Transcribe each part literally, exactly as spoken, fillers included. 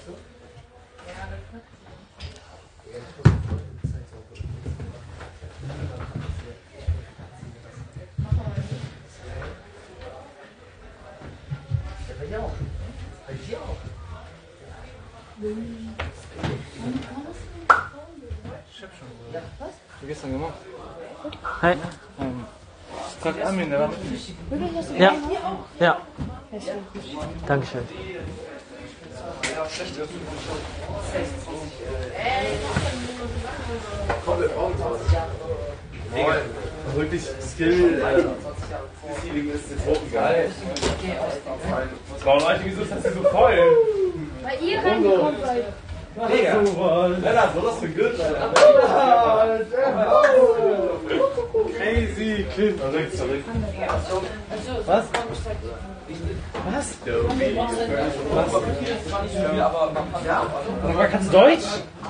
Bei dir auch. Bei dir auch. Ich hab schon. Ja, was? Du gestern gemacht? Hi. Ähm, frag Armin, der war mit mir. Ja. Ja. Dankeschön. Komplett Augenhaus. Digga, wirklich Skill, Alter. Deswegen ist jetzt hochgegangen. Frau Leute, wieso ist das hier so voll? Bei ihr reingekommen seid. Digga, Lennart, was ist das für ein Gürtel, Alter? Crazy Kind. Verrückt, verrückt. Was? Was? Aber kannst du Deutsch?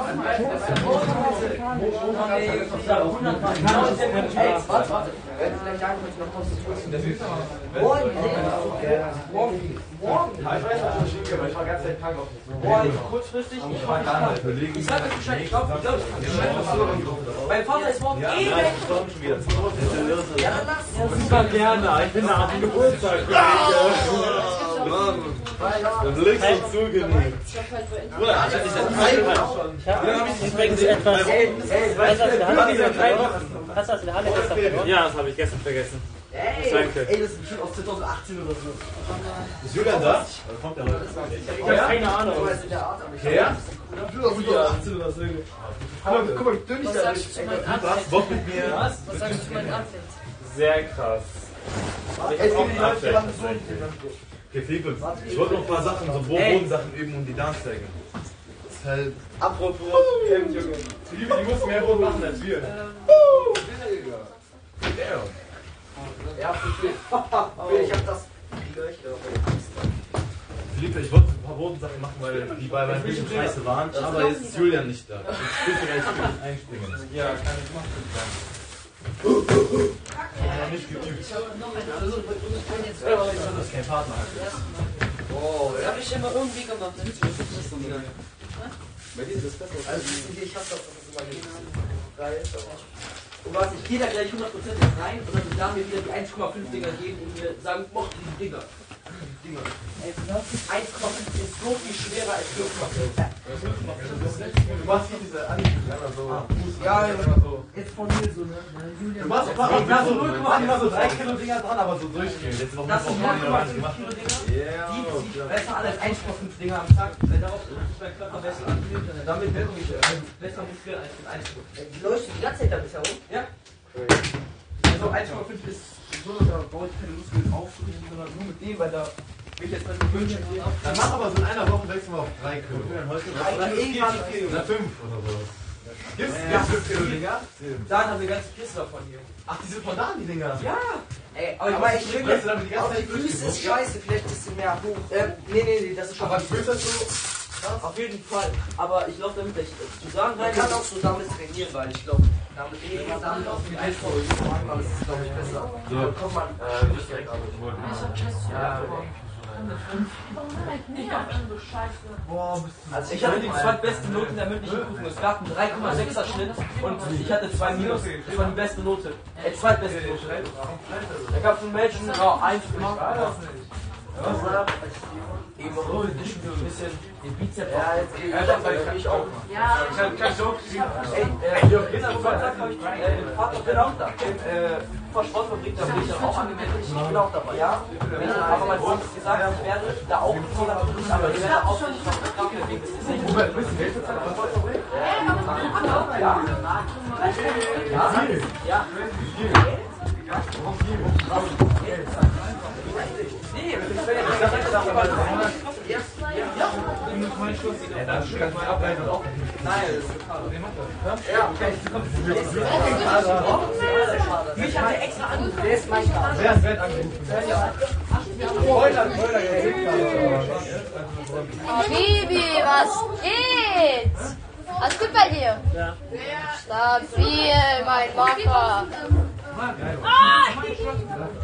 Kurzfristig, ich war nicht krank. Ich sag euch Bescheid, ich glaube, ich glaube, mein Vater ist morgen eh weg. Ja, dann lass. Super gerne. Ich bin da auf dem Geburtstag. Dann legst du zugeneigt. Bruder, ich hab Ich habe übrigens etwas. Hast du das in der Halle gestern vergessen? Hast du das in der Halle gestern vergessen? Ja, das habe ich gestern vergessen. Ey, Danke. ey, das ist bestimmt aus zweitausendachtzehn oder so. Ist Julian da? Oder kommt der heute? Ich habe keine Ahnung. Du weißt in der Art, aber ich Ja? zweitausendachtzehn oder so. Guck mal, guck mal, wie dünn ich Was da sagst du zu meinem Was? Outfit? Bock mit mir? Was sagst du zu meinem Outfit? Sehr krass. bin. Ey, auch die mal Leute haben so Okay, viel gut. Ich wollte noch ein paar Sachen, so Bodensachen üben und die Dance zeigen. Das ist halt... Apropos, Junge. Die Liebe, die muss mehr Brot machen als wir. Ja, Philipp, ich hab das Löcher. Philippe, ich wollte ein paar Bodensachen machen, weil die bei meinem Bildschirm scheiße waren, aber jetzt ist Julian nicht da. Jetzt spielst du gleich einspringen. Ja, kann ich machen. Ich hab noch nicht geübt. Das ist kein Partner. Oh, Das habe ich immer irgendwie gemacht. Bei dir ist das besser. also ich hab das, das ist immer nicht geil. Und was, ich gehe da gleich hundert Prozent rein und dann sagen wir wieder die eins Komma fünf Dinger geben und wir sagen, moch die Dinger. Dinger. eins Komma fünf ist so viel schwerer als fünf Komma fünf. Du machst hier diese Anime, so. Ja, jetzt von mir so, ne? Du machst da so null Komma eins, so drei Kilo Dinger dran, aber so durchgehen. Jetzt noch Das sind null Komma fünf Kilo Dinger. Die zieht besser an als eins Komma fünf Dinger am Tag. Wenn darauf dein Körper besser angeht, damit wirken wir besser Muskeln als mit eins Komma fünf. Die leuchten die ganze Zeit da bisher rum? Ja. Also eins Komma fünf ist so, da baue ich keine Muskeln aufschließen, sondern nur mit dem, weil da will ich jetzt mal die Wünsche gehen. Dann mach aber so in einer Woche wechseln wir auf drei Kilo. Oder irgendwann Oder fünf oder so. Gibt's Ja. fünf Kilo Dinger? dann haben wir ganze Kiste davon hier. Ach, die sind von da, die Dinger. Ja! Ey, aber, Aber ich ich will will jetzt, damit die ganze auf die Zeit Füße ist durchgeguckt. scheiße, vielleicht ein bisschen mehr hoch. Ähm, nee, nee, nee, das ist schon Aber was. du fühlst das so. Auf jeden Fall. Aber ich glaube, damit ich zu sagen rein. Man kann auch so damit trainieren, weil ich glaube, damit immer damit auf die Eisbahn machen, das ist, glaube ich, besser. So. Dann kommt man Äh, nicht direkt aber ja. Boah, bist du. Also ich hatte die zweitbeste Note in der mündlichen Prüfung. Es gab einen drei Komma sechser Schnitt und ich hatte zwei Minus. Das war die beste Note. Äh, zweitbeste Note. Da gab es einen Mädchen, ja, eins für mich. Eben so ein bisschen den Bizeps. Ja, jetzt geht es. Ja, ich auch. Ja. Ich kann, kann so. Ey, äh, jetzt am Sonntag habe ich äh, den Vater bin auch da. Im äh, Sportfabrik, da bin ich dann auch angemeldet. Ich bin auch dabei. Ja. Wenn ich aber mein Freund gesagt, ich werde da auch nicht, aber ich werde auch nicht noch deswegen ist es nicht. Robert, bist du Geld bezahlt an der Sportfabrik? Ja. Ja. Ja. Warum viel? Nee, ich will jetzt gesagt, aber ja. Ja. Ja, dann kannst du ableiten auch. Nein, das ist total. Ja, okay. Mich hat der extra angerufen. Der ist mein Vater. Wer ist Wert angerufen? Spoiler, Spoiler, Bibi, was geht? Alles gut bei dir? Ja. Stabil, mein Macker.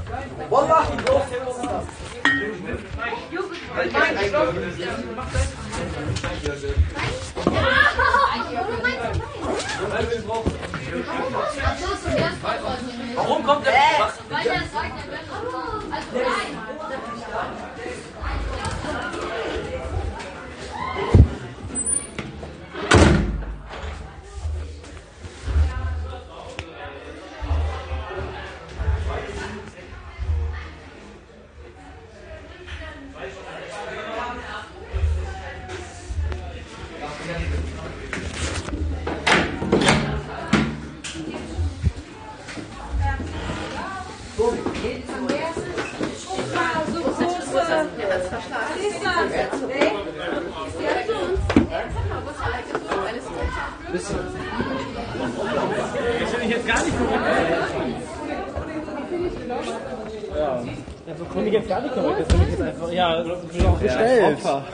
Wallahi, Bro. Warum kommt der? Weil der sagt, er wird also nein. Das finde ich jetzt gar nicht korrekt. Ja. Ja, so finde ich jetzt gar nicht korrekt. Das finde ich jetzt einfach, ja, bestellt.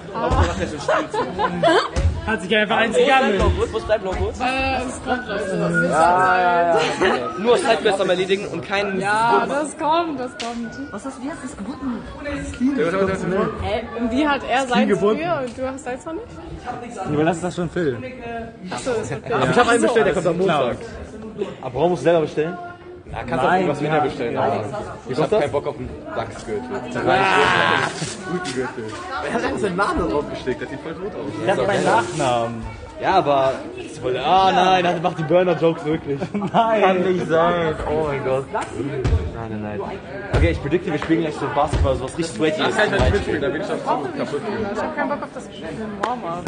Hat sich einfach eins gegangen. Wo bleibt Logo? Äh, es kommt, Leute. Ja, ja, ja. Nur Sidequest am erledigen und keinen. Ja, das kommt, das kommt. Was hast du jetzt? Das gebunden? Hä? Wie hat er seins früher und du hast seins noch nicht? Aber lass uns das schon filmen. Achso, das ist okay. Aber ich habe einen bestellt, der kommt am Montag. Aber warum musst du selber bestellen? Ja, kannst du auch irgendwas wieder bestellen, aber ich hab keinen Bock auf einen Dachsgürtel. Guten Gürtel. Er hat einfach seinen Namen draufgesteckt, das sieht voll gut aus. Das ist mein Nachnamen. Ja, aber. Ah nein, das macht die Burner-Jokes wirklich. Nein. Kann nicht sein. Oh mein Gott. Nein, nein, nein. Okay, ich predikte, wir spielen gleich so Basketball, so was richtig sweaty ist. Das kann ich nicht mitspielen, da bin ich schon kaputt gehen. Ich hab keinen Bock auf das Spiel in Warmer.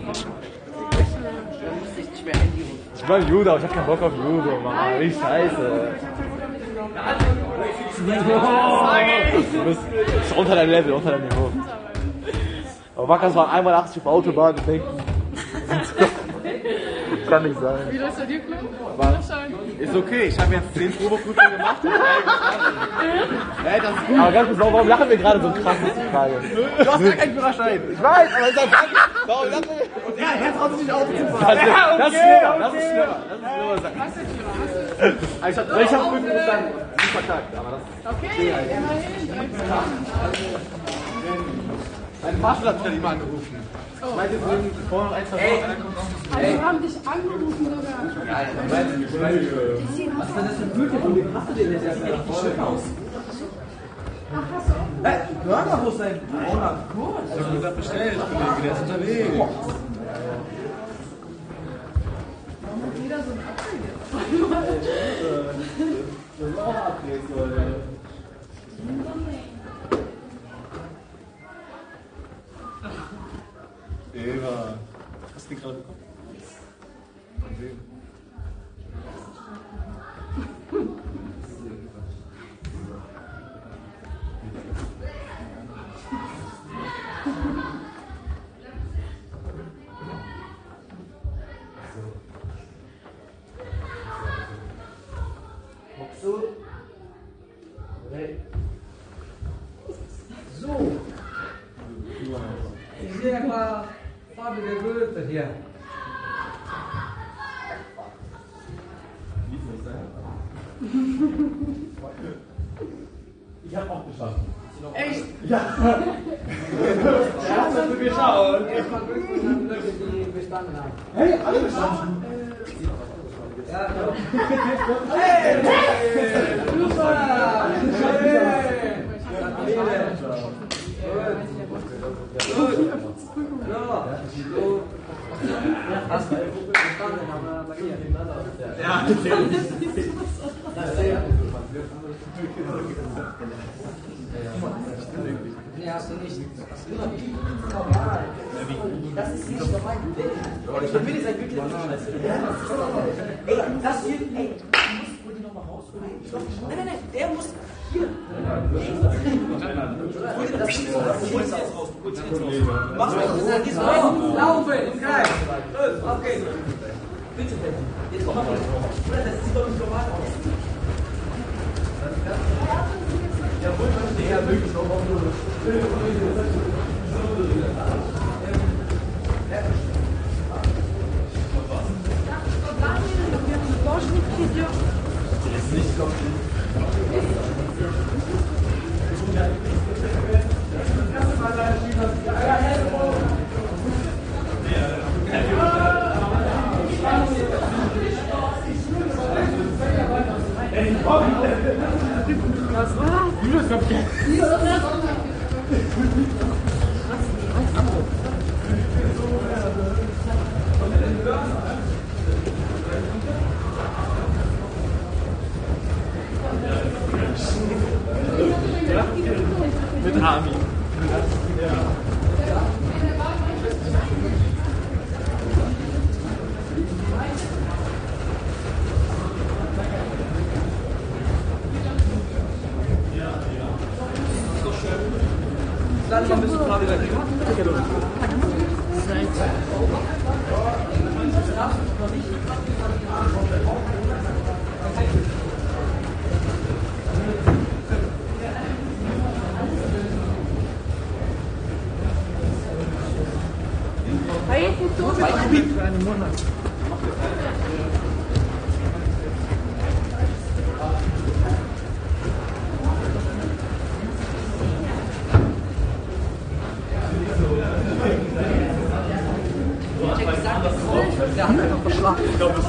Ich bin Judo, aber ich hab keinen Bock auf Judo, Mann. Wie scheiße. Du bist, bist unter deinem Level, unter deinem Niveau. Aber Wackers waren einmal achtzig auf Autobahn und denken. Kann nicht sein. Wie läuft der dir, Klo? Ist okay, ich habe jetzt zehn Probeprüfungen gemacht. Ey, das ist gut. Aber ganz kurz, warum lachen wir gerade so krass, ist die Frage? Du hast gar keinen Führerschein. Ich weiß, aber ich sag, warum lachen wir? Ja, er traut sich nicht Auto zu fahren. Ja, Das ist okay, schlimmer, das okay. ist schlimmer. Das ist schlimmer. Was ist schlimmer? Ich hab, ich hab fünf Minuten lang nicht verkackt, aber das Okay, immerhin. Mein Marshall hat mich nicht mal angerufen. Oh. Meinte, wir sind vorher noch ein, zwei Wochen, einer kommt noch. Also, wir haben dich angerufen sogar. Ja, ich weiß nicht, ich weiß nicht. Was ist denn das für ein Güte? Wo hast du den jetzt? Der sieht richtig schön aus. Hä? Burger, wo ist dein brauner Kurs? Ich hab gesagt, bestellt, Kollege, der ist unterwegs. Wieder so ein Apfel jetzt. Eva, hast du den gerade bekommen? Mal sehen. So. Ich sehe ein paar farbige Gürtel hier. Ich hab auch geschafft. Echt? Ja. Ja, hast du geschaut? Erstmal Glückwunsch an Leute, die bestanden haben. Hey, alle bestanden. Ja, ja. Hey! Super! Hey! Gut. Ja, so. Hast du bestanden, aber bei dir. Ja, Nee, hast du nicht. Normal. Das ist nicht normal. Ich bin wenigstens ein glücklicher Scheiße. Ey, das hier, ey, du musst, hol die nochmal raus. Nein, nein, nein, der muss hier. Hol dir das hier raus. Du holst jetzt raus. Du holst jetzt raus. Mach mal, das ist rein. Laufen, geil. Okay. Bitte, bitte. Jetzt komm mal raus. Das sieht doch nicht normal aus. Ja, wohl, man ja wirklich noch auf so. Zwei Kubik für einen Monat. Der hat einfach verschlafen. Ich glaube, das ist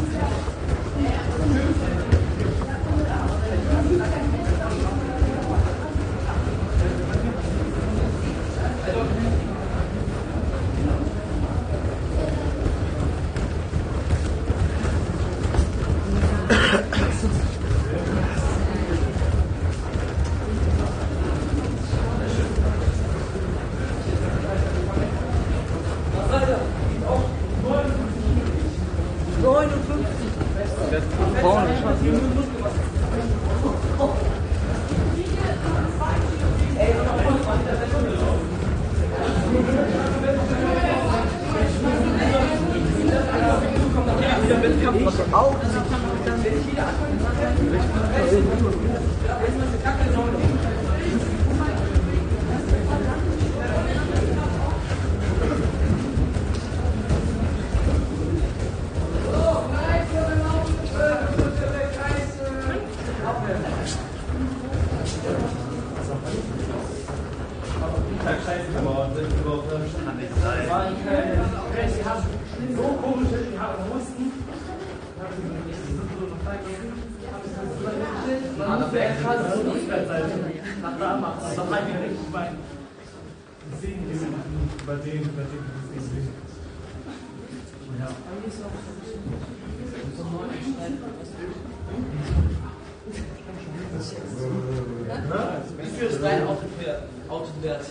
Wie viel ist dein Auto wert?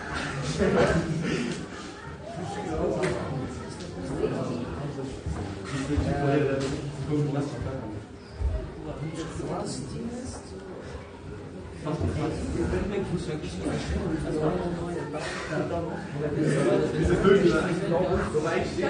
Diese Vögel sind eigentlich auch so weit stehen.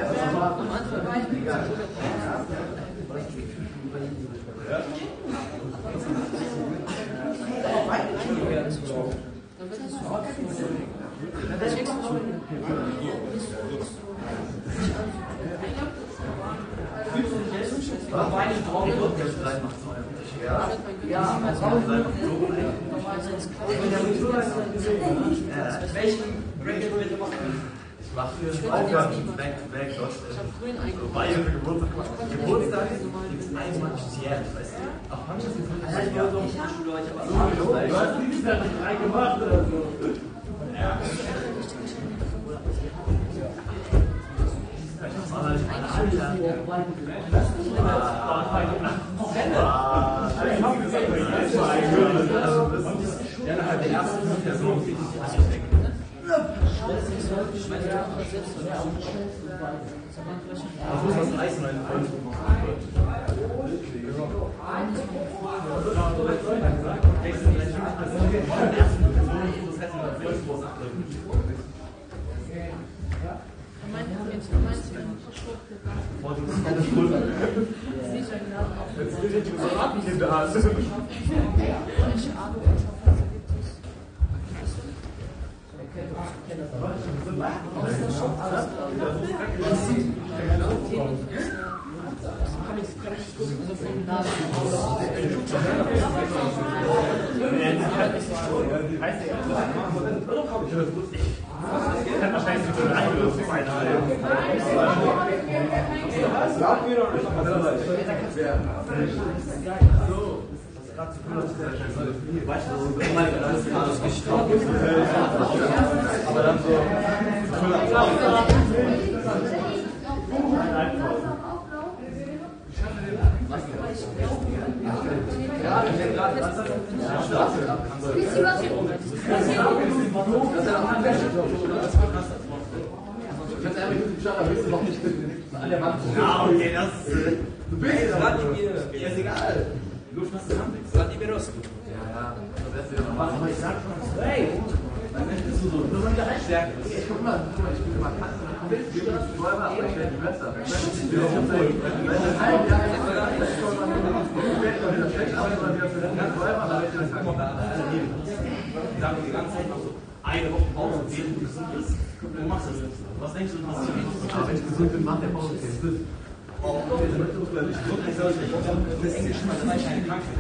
Welchen Bracket bitte machen? Ich mache Aufgaben weg, weg, dort. Wobei ich für Geburtstag gemacht habe. Geburtstag gibt es einundzwanzig jährlich, weißt du? Auch manche sind fünfzig Jahre. Du hast dieses Jahr nicht drei gemacht oder so. Ja. Ich mache halt meine Alter. Ich habe gesagt, das war ein Gürtel. Also, das ist ja halt der erste Person, die sich ansteckt. Was muss das Eis rein? Aber dann so. Ja, okay, das ist. Du bist ja, ist egal. Du machst es Vladimir Rost. Ja, ja. Aber ich sag schon, hey! Dann möchtest du so, nur mit der Stärke. Ich guck mal, guck mal, ich bin immer Katzen. Du willst die Räuber, aber ich werde die besser. Ich will auch wohl. Wenn das halb Jahr ist, dann ist schon mal wieder schlecht, aber ich werde für den ganzen Räuber, aber ich das kann man da alle nehmen. Ich sage die ganze Zeit noch so eine Woche Pause, während du gesund bist. Wo machst du das? Was denkst du, was du machst? Wenn ich gesund bin, macht der Pause keinen Sinn. Oh, okay, das ist nicht gut. Das ist Englisch, das ist keine Krankheit.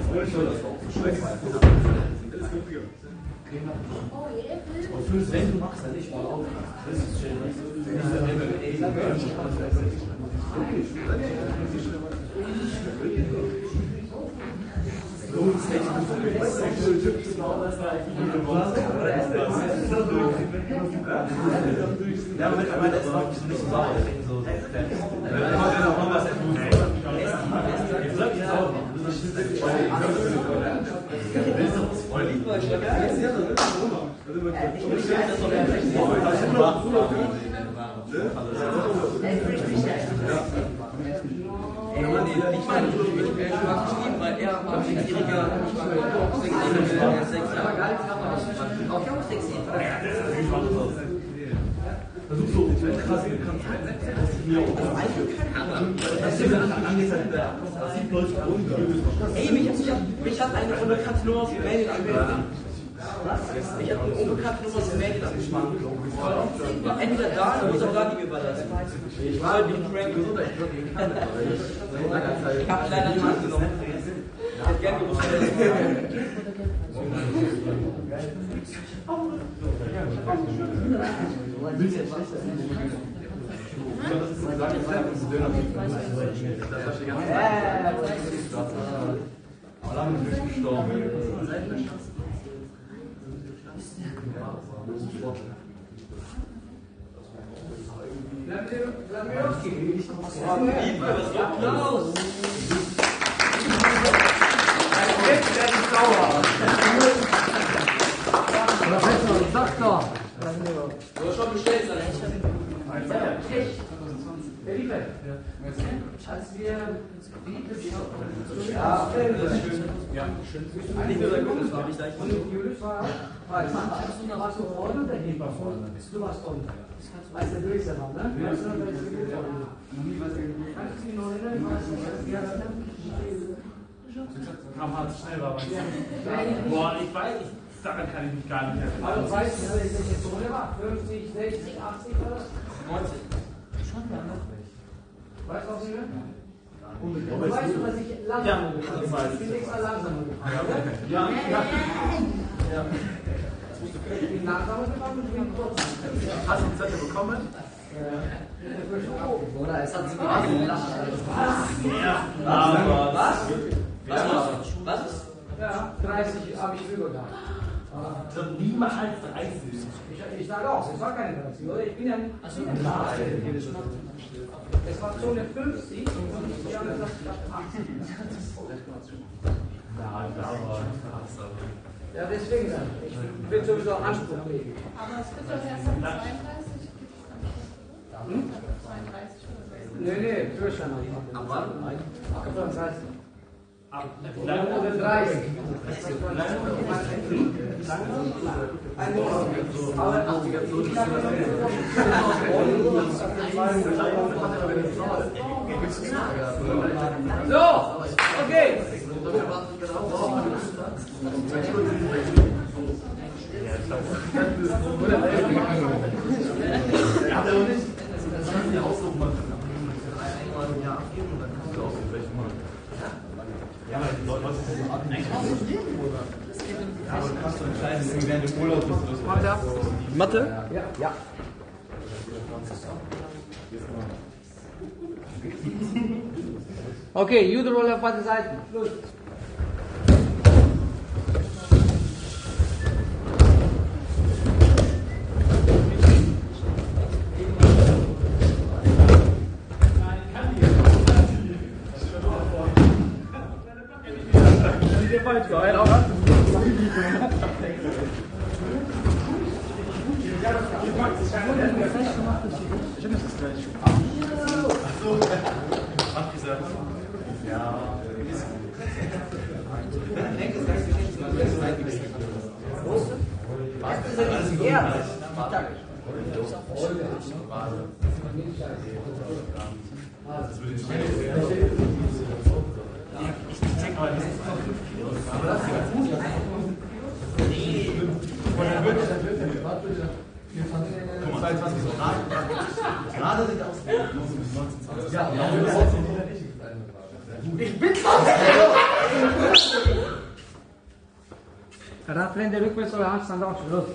Und fünf, wenn du machst, dann nicht mal auf. Das ist schön. Ja, aber mittlerweile ist es auch nicht so sauer, deswegen so. Ich meine, ich habe geschrieben, weil er war sechsjähriger, ich war sechsjähriger, sechs Jahre alt, auch sechsjähriger. Versuch so, krass, du kannst Ey, mich hat, mich hat eine unbekannte Nummer aus dem Mail angemeldet. Ich habe eine unbekannte Nummer aus dem Mail angeschrieben. Entweder da oder da die überlassen. Ich war wie ein Prank. Ich habe leider nicht angenommen. Ich hätte gerne gewusst, wer das Sag doch! Du hast schon bestellt, Alter. Wer liefert? Als wir Ja, das ist schön. Ja, schön. Nicht nur der Kunde, das war nicht leicht. Und Julius war, war ich du warst du vorne und der Heber vorne. Du warst unten. Als der Durchsatz war, ne? Weißt du, wer ist der vorne? Kannst du dich noch erinnern? Kam hart schnell war. Boah, ich weiß, ich daran kann ich mich gar nicht erinnern. Aber du weißt, welche Zone war? fünfzig, sechzig, achtzig oder was? neunzig. Schon lange. Weißt du, was ich will? Unbedingt. Du weißt du, dass ich langsamer gefahren bin? Ich bin extra langsamer gefahren, oder? Ja, ja. Ja. Ich bin langsamer gefahren und ich bin kurz. Hast du einen Zettel bekommen? Oder es hat sich gelacht. Ja, aber Was? Was? Was ist? Ja, dreißig habe ich rüber gehabt. niemals dreißig. Ich, ich sage auch, es war keine dreißig, oder? Ich bin ja nicht. Achso, es war Zone fünfzig und ich habe gesagt, ich habe achtzig. Ja, deswegen dann. Ich will sowieso Anspruch legen. Aber es gibt doch erst ab zweiunddreißig. Hm? zweiunddreißig oder so. Nee, nee, Führerschein habe ich noch. Ab wann? Ab dreißig. Ab Oder dreißig. Ein Monat. Aber so, okay. Ja, aber die Leute, was ist denn eigentlich? Ja, aber du kannst doch entscheiden, während du im Urlaub bist oder so. Mathe? Ja. Ja. Okay, Judo-Rolle auf beide Seiten. Los. Guck mal, zweiundzwanzig so gerade. Gerade sieht aus. neunzehn, zwanzig. Ja, ich bin zwanzig! Ja, dann wenn der rückwärts oder Hand stand auch schon los.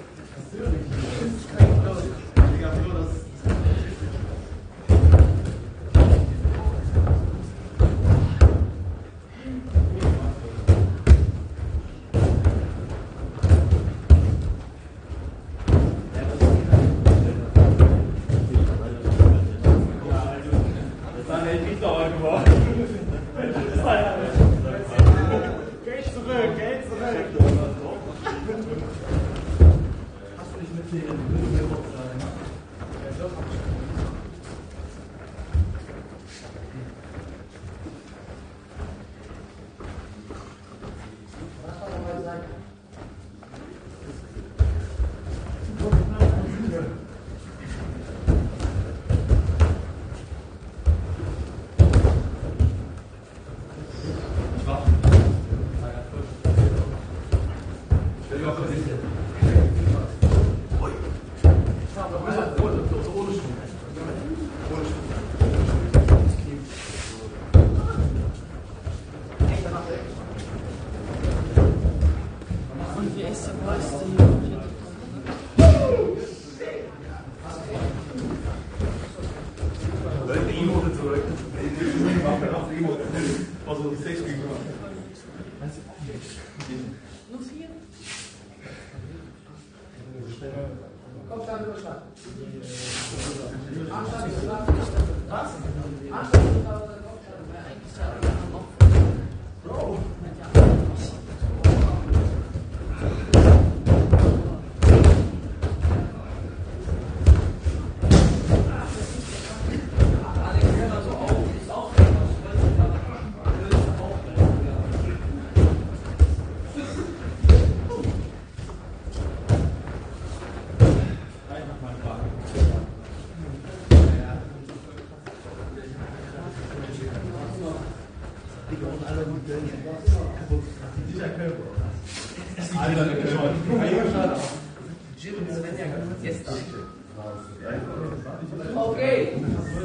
Okay.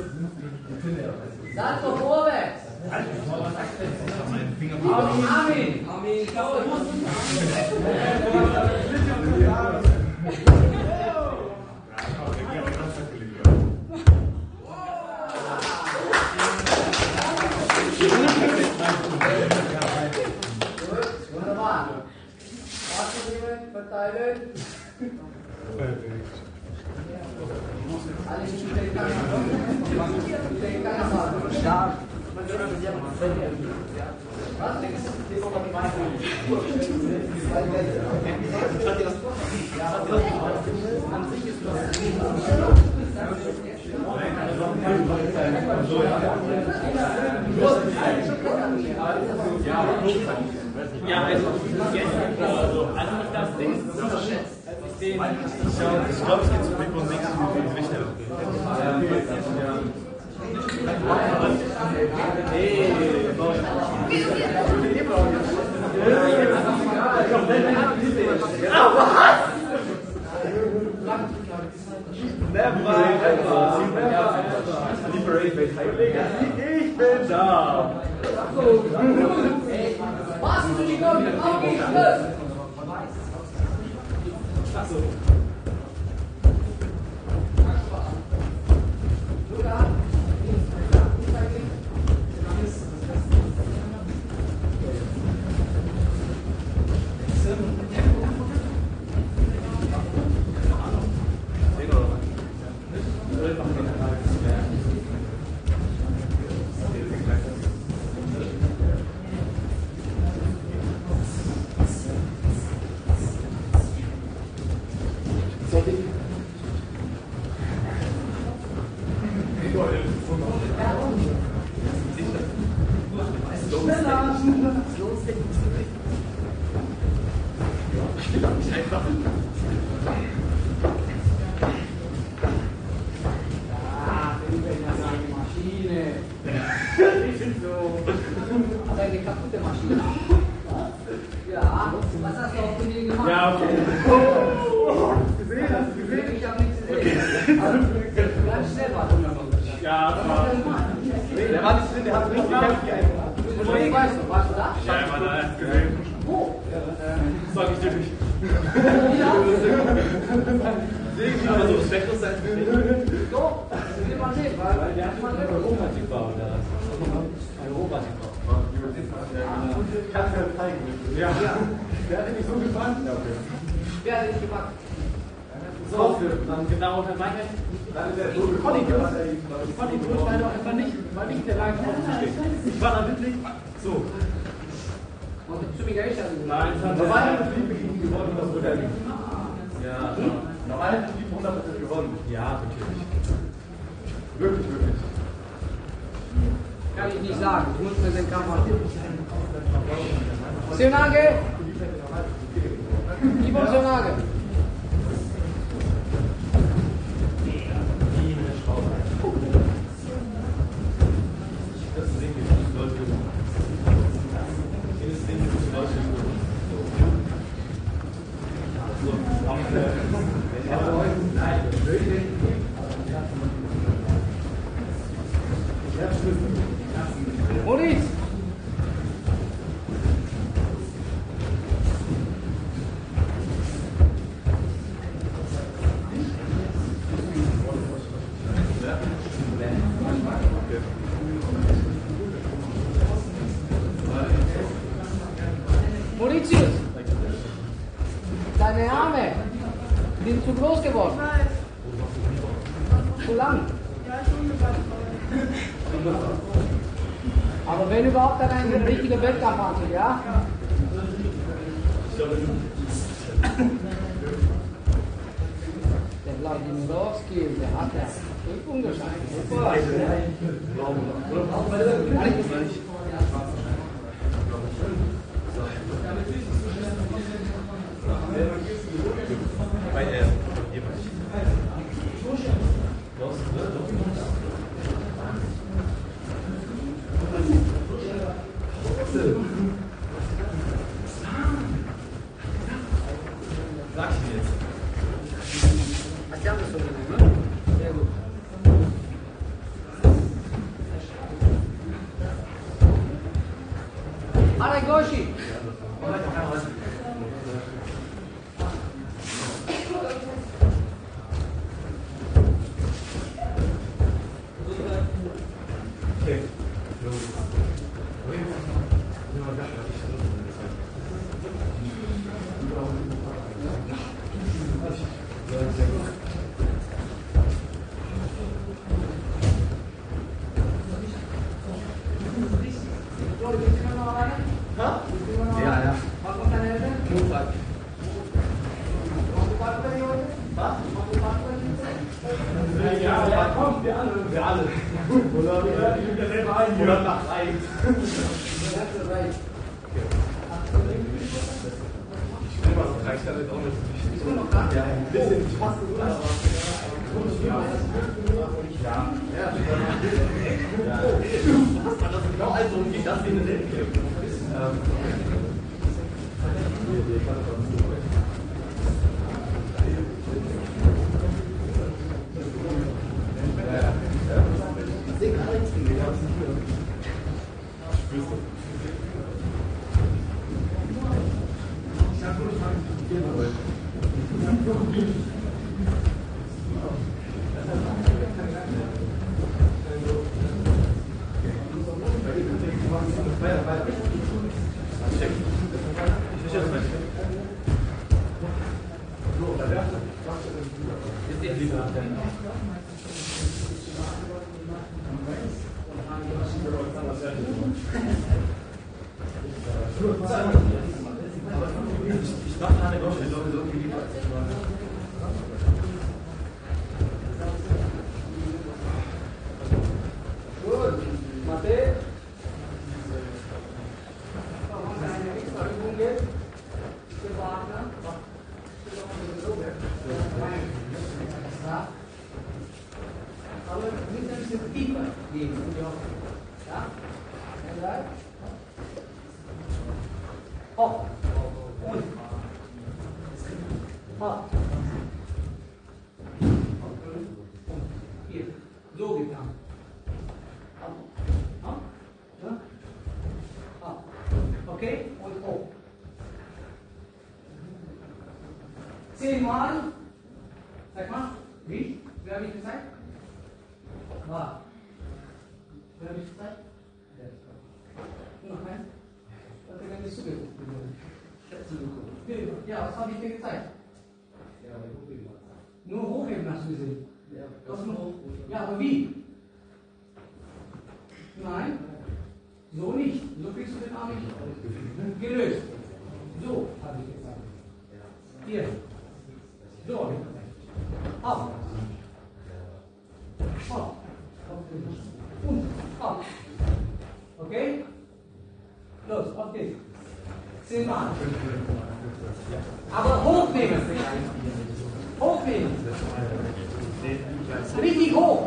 Dann zur vorwärts. Armin, Armin. Armin, wunderbar. Aufnehmen, verteilen. Alles in den Gang. In den Gang machen. Stark. Was? Ja, also jetzt, also nicht das Ding, ich glaube, es geht zu Blick und nichts mit Richter. Ich bin da! Was für die Leute? Auf geht's, los! Achso. Eine kaputte Maschine. Ja, was hast du auf dem Ding gemacht? Ja, okay. Oh, gesehen, hast du gesehen? Ich hab nichts gesehen. Ja, das war. Der war nicht drin, der hat richtig gekämpft wie ein. Wohin weißt du? Warst du da? Ja, er war da, erst gesehen. Wo? Das sag ich dir nicht. Aber so schlecht sein. So, will man sehen, weil Der hat mal Europa-Sieg war, oder? Europa-Sieg war. Ich kann es ja zeigen. Ja. Der hat mich so gefangen. Ja, okay. wer hat dich gemacht? So, dann genau, dann meine ich. Dann ist er so Ich fand ihn gut. Ich fand ihn gut, weil er einfach nicht, war nicht der lange Kopf steht. Ich war da wirklich so. Und zu mir gleich also. Nein, das Normal war hat das Liebe gegen ihn gewonnen, das wird er nicht. ja. Normal hat das Liebe hundert Prozent gewonnen. Ja, natürlich. Wirklich, wirklich. Kann ich nicht sagen. Ich muss mir den Kampf angucken. Sionage! Ivo Sionage! Das Ding ist Leute. Dieses Ding ist Leute. So, am Nein, Moritz! Mauritius! Deine Arme sind zu groß geworden. Zu lang. Aber wenn überhaupt, dann ein richtiger Wettkampfanzug, ja? Der Wladimirovski, der hat ja Prüfung geschafft. Super. Bei er. Sag ich dir jetzt. Hast du alles so gesehen, ne? Sehr gut. Aragoshi! Ja, ja. Was macht deine Eltern? Montag. Machst du Parkplätze heute? Was? Machst du Parkplätze? Ja, ja, komm, wir alle. Wir alle. Oder ich bin ja selber ein. Oder nach eins. Ich bin mal so reicht ja nicht auch nicht. Ja, ein bisschen fast so. Ja. Ja. Das ist genau also wie das in den Leben gibt. Ich mache eine Ausstellung so wie Gut. Mathe? Machen wir eine extra Übung jetzt? Für Wagner? Ja. Aber wir müssen ein bisschen tiefer gehen. Ja? Ja? Hopp. Und. Hopp. Hier. So getan. mal. Sag mal. Wie? Wer hat mich gezeigt? War. Wer hat mich gezeigt? Noch eins? Was hat er gar nicht zugeguckt? Ich hab zugeguckt. Ja, was habe ich dir gezeigt? Ja, hochheben. Nur hochheben hast du gesehen. Ja, was nur? Ja, aber wie? Nein, so nicht. So kriegst du den Arm nicht gelöst. So habe ich gesagt. Hier. So habe ich gesagt. Auf. Auf. Und auf. Okay? Los, auf geht's. Zehnmal. Aber hochnehmen. Hochnehmen. Richtig hoch.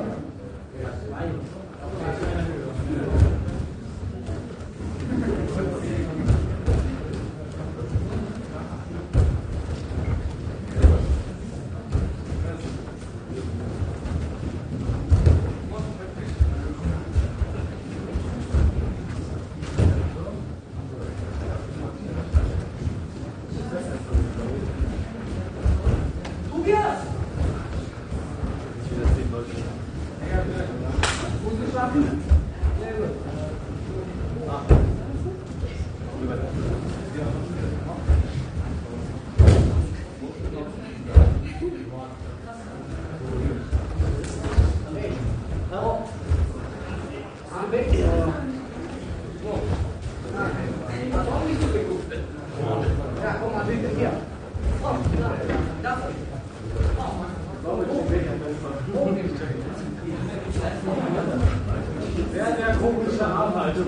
Sehr, sehr komische Anhaltung.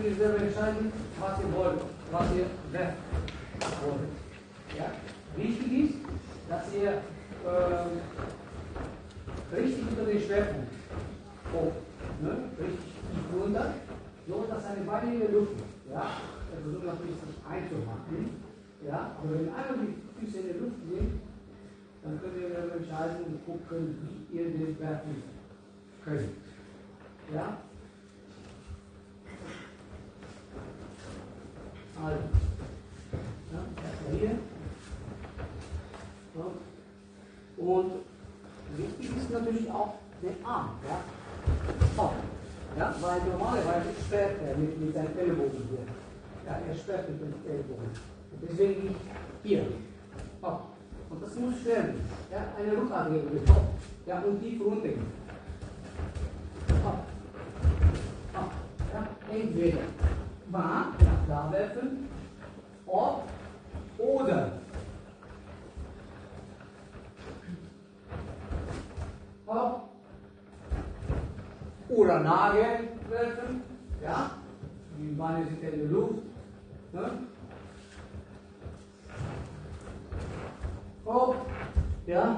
könnt ihr selber entscheiden, was ihr wollt, was ihr werfen wollt. Ja? Wichtig ist, dass ihr äh, richtig unter den Schwerpunkt hoch, ne? Richtig tief runter, so dass eine Beine in der Luft ist. Ja? Er versucht natürlich sich einzumachen. Ja? Aber wenn einmal die Füße in der Luft sind, dann könnt ihr selber entscheiden und gucken, wie ihr den werfen könnt. Ja? Also, ja, erstmal hier. So. Und wichtig ist natürlich auch der Arm. Ja? Hopp. Ja? Weil normalerweise sperrt er mit, mit seinen Ellbogen hier. Ja, er sperrt mit den Ellbogen. Und deswegen nicht hier. Hopp. Und das muss schnell. Ja? Eine Rückabregung. Hopp. Ja, und tief runtergehen. Hopp. Hopp. Ja? Entweder Bahn nach da werfen, ob oder ob oder Nagel werfen, ja, die Beine sind in der Luft, ne? Ob, ja,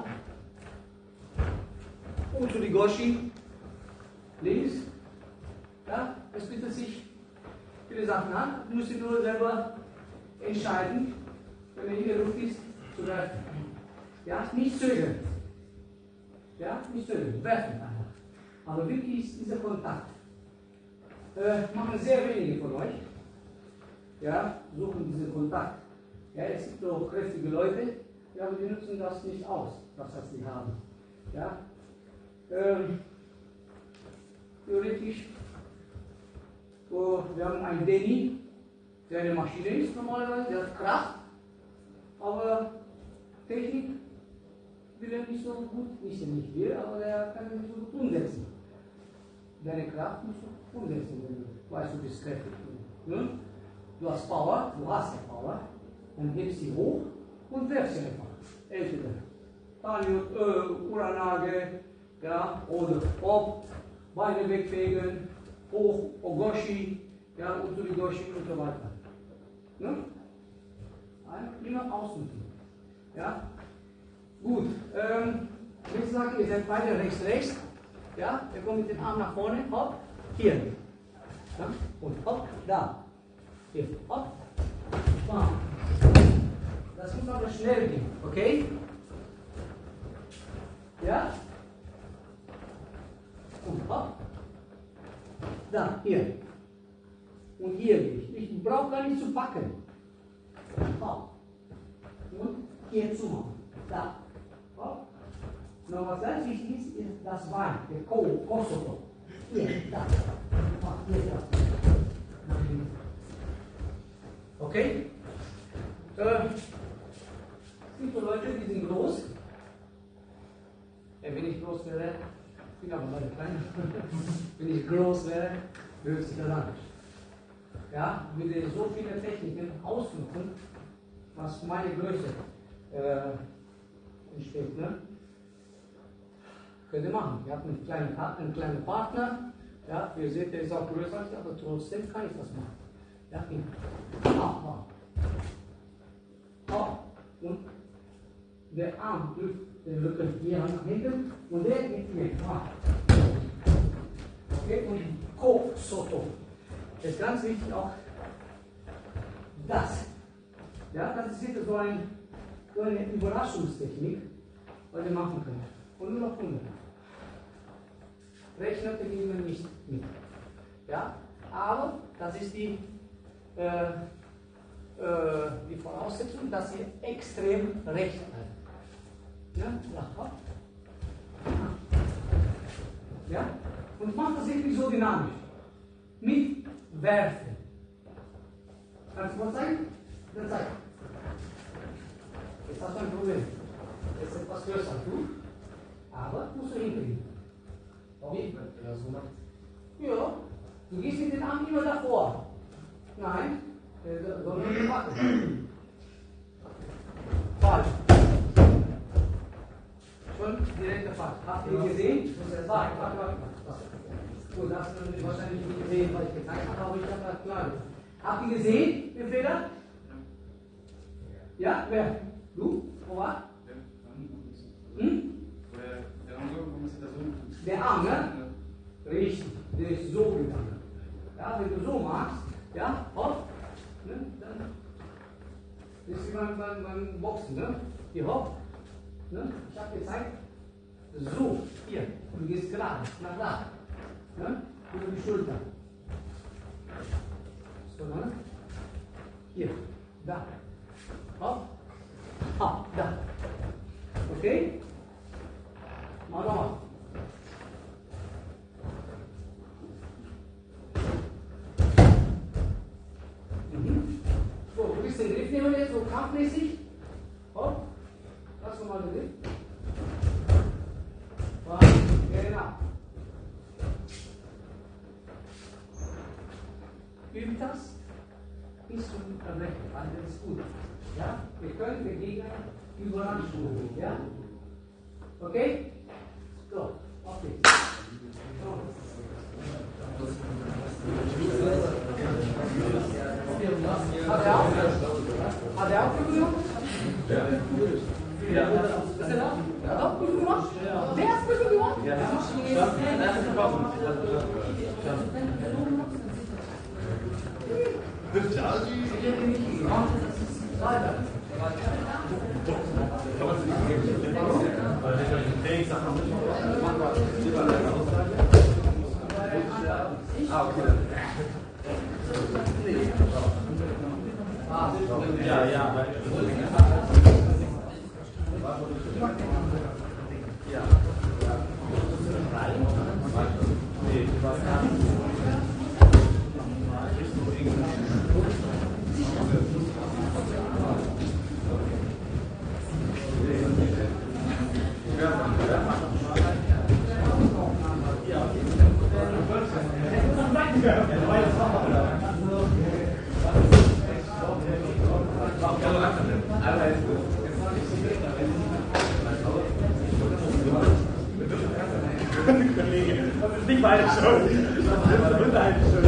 und zu die Goshi, links, ja, es bietet sich viele Sachen an, du musst nur selber entscheiden, wenn er in der Luft ist, zu werfen. Ja, nicht zögern. Ja, nicht zögern, werfen einfach. Aber wirklich ist dieser Kontakt. Äh, machen sehr wenige von euch. Ja, suchen diesen Kontakt. Ja, es gibt auch kräftige Leute, ja, aber die nutzen das nicht aus, das, was sie haben. Ja, ähm, theoretisch. So, wir haben einen Denny, der eine Maschine ist normalerweise, der hat Kraft, aber Technik will er nicht so gut, nicht, nicht will, aber er kann nicht so gut umsetzen. Deine Kraft musst du umsetzen, wenn du weißt, du bist kräftig. Ne? Du hast Power, du hast ja Power, dann hebst sie hoch und werfst sie einfach. Entweder Tani, äh, Uranage, ja, oder Pop, Beine wegfegen, hoch, Ogoshi, ja, Utsubigoshi und so weiter. Ne? Immer ausnutzen. Ja? Gut, ähm, ich sage, ihr seid beide rechts, rechts. Ja, wir kommen mit dem Arm nach vorne, hopp, hier. Ja? Und hopp, da. Hier, hopp, bam. Das muss aber schnell gehen, okay? Ja? Und hopp. Da, hier. Und hier gehe ich. Ich brauche gar nicht zu packen. Hopp. Und hier zu machen. Da. Hopp. Noch was ganz wichtig ist, ist das Bein, der Kosovo. Hier, da. Hier, da. Okay? Äh, es gibt so Leute, die sind groß. Ja, wenn ich groß wäre, ich bin aber beide klein. Wenn ich groß wäre, würde ich das anders. Ja, würde so viele Techniken ausnutzen, was meine Größe äh, entsteht. Ne? Könnt ihr machen. Ihr habt einen kleinen, einen kleinen Partner, ja, ihr seht, der ist auch größer als ich, aber trotzdem kann ich das machen. Ja, hin. Ah, ah. Ah. Und der Arm drückt den Rücken hier nach hinten und der geht hier. Ah. Okay, und Ko Soto. Das ist ganz wichtig auch das. Ja, das ist jetzt so, ein, so eine Überraschungstechnik, was ihr machen könnt. Und nur noch hundert. Rechnet ihr immer nicht mit. Ja, aber das ist die, äh, äh, die Voraussetzung, dass ihr extrem recht seid. Ja, ja, und macht das wirklich so dynamisch. Mit Werfen. Kannst du was zeigen? Dann zeig. Jetzt hast du ein Problem. Jetzt ist etwas größer als du, aber musst du hinkriegen. Wie? Ja, so macht. Ja, du gehst mit den Armen immer davor. Nein, sondern mit dem Backen. Falsch. Schon direkter Fall. Habt ihr gesehen? Warte, warte, warte. Gut, du hast wahrscheinlich nicht gesehen, was ich gezeigt habe, aber ich habe das klar. Habt ihr gesehen, den Fehler? Ja, wer? Du? Wo war? Hm? Der Arm, ne? Richtig, der ist so gegangen. Ja, wenn du so machst, ja, hopp, ne, dann ist wie beim, beim, beim Boxen, ne? Hier hopp, ne? Ich habe gezeigt, so, hier, du gehst gerade, nach da, ne? Über die Schulter. So, ne? Hier, da, hopp, hopp, da. Okay? Mal nochmal. So, du bist den Griff nehmen jetzt, so kampfmäßig. Hopp. Lass nochmal den Griff. Genau. Übt das bis zum Erbrechen. Also das ist gut. Ja? Wir können den Gegner überall stufen. Ja? Okay? So, okay. So. Hat er auch? Hat er auch Prüfung gemacht? Ja. Ist er da? Hat er auch Prüfung gemacht? Wer hat Prüfung gemacht? Ja. Weiter. Ah, okay. Ja, ja. Nicht meine Schuld. Das ist deine Schuld.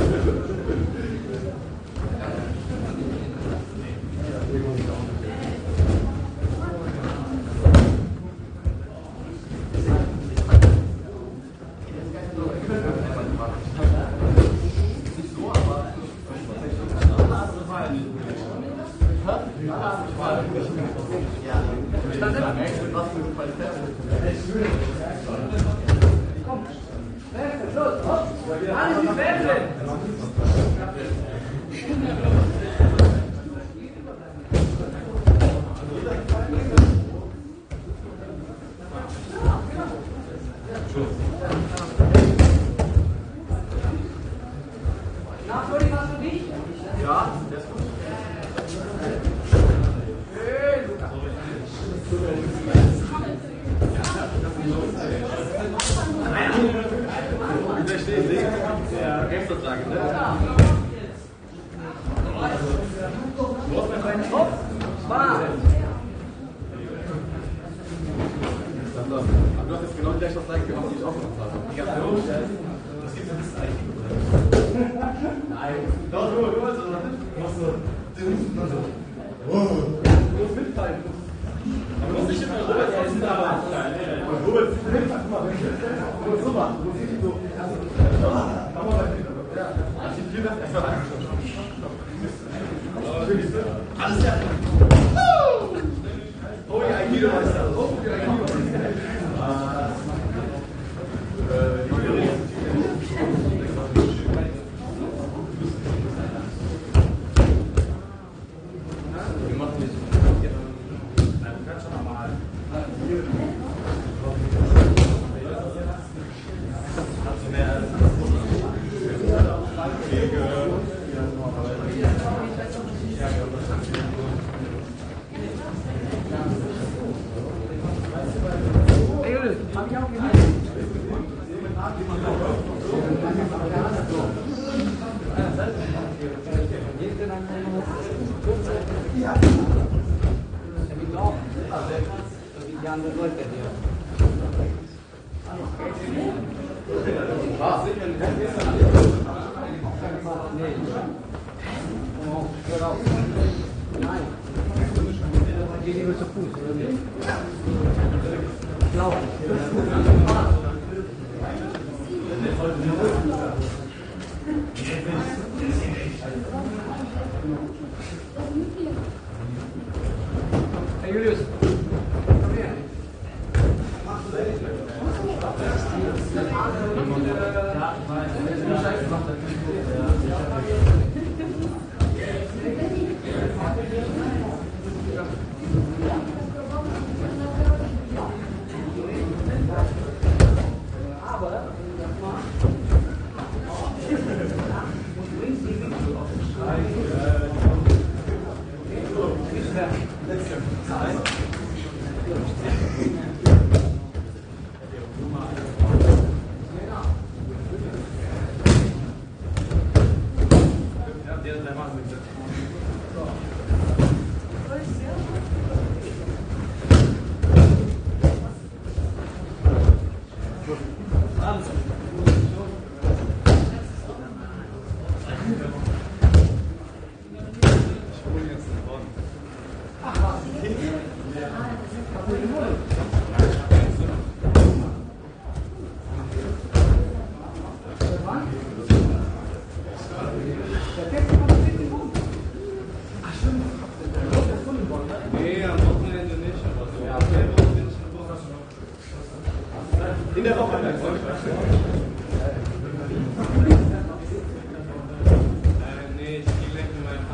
Alles klar. Oh ja, ein Videomeister. Oh, ja, ein Videomeister. Die andere Leute hier. Geh lieber zu Fuß, oder nicht? Laufen. Herr Julius, komm her. In der Woche. Nee, ich gehe gleich mit meinem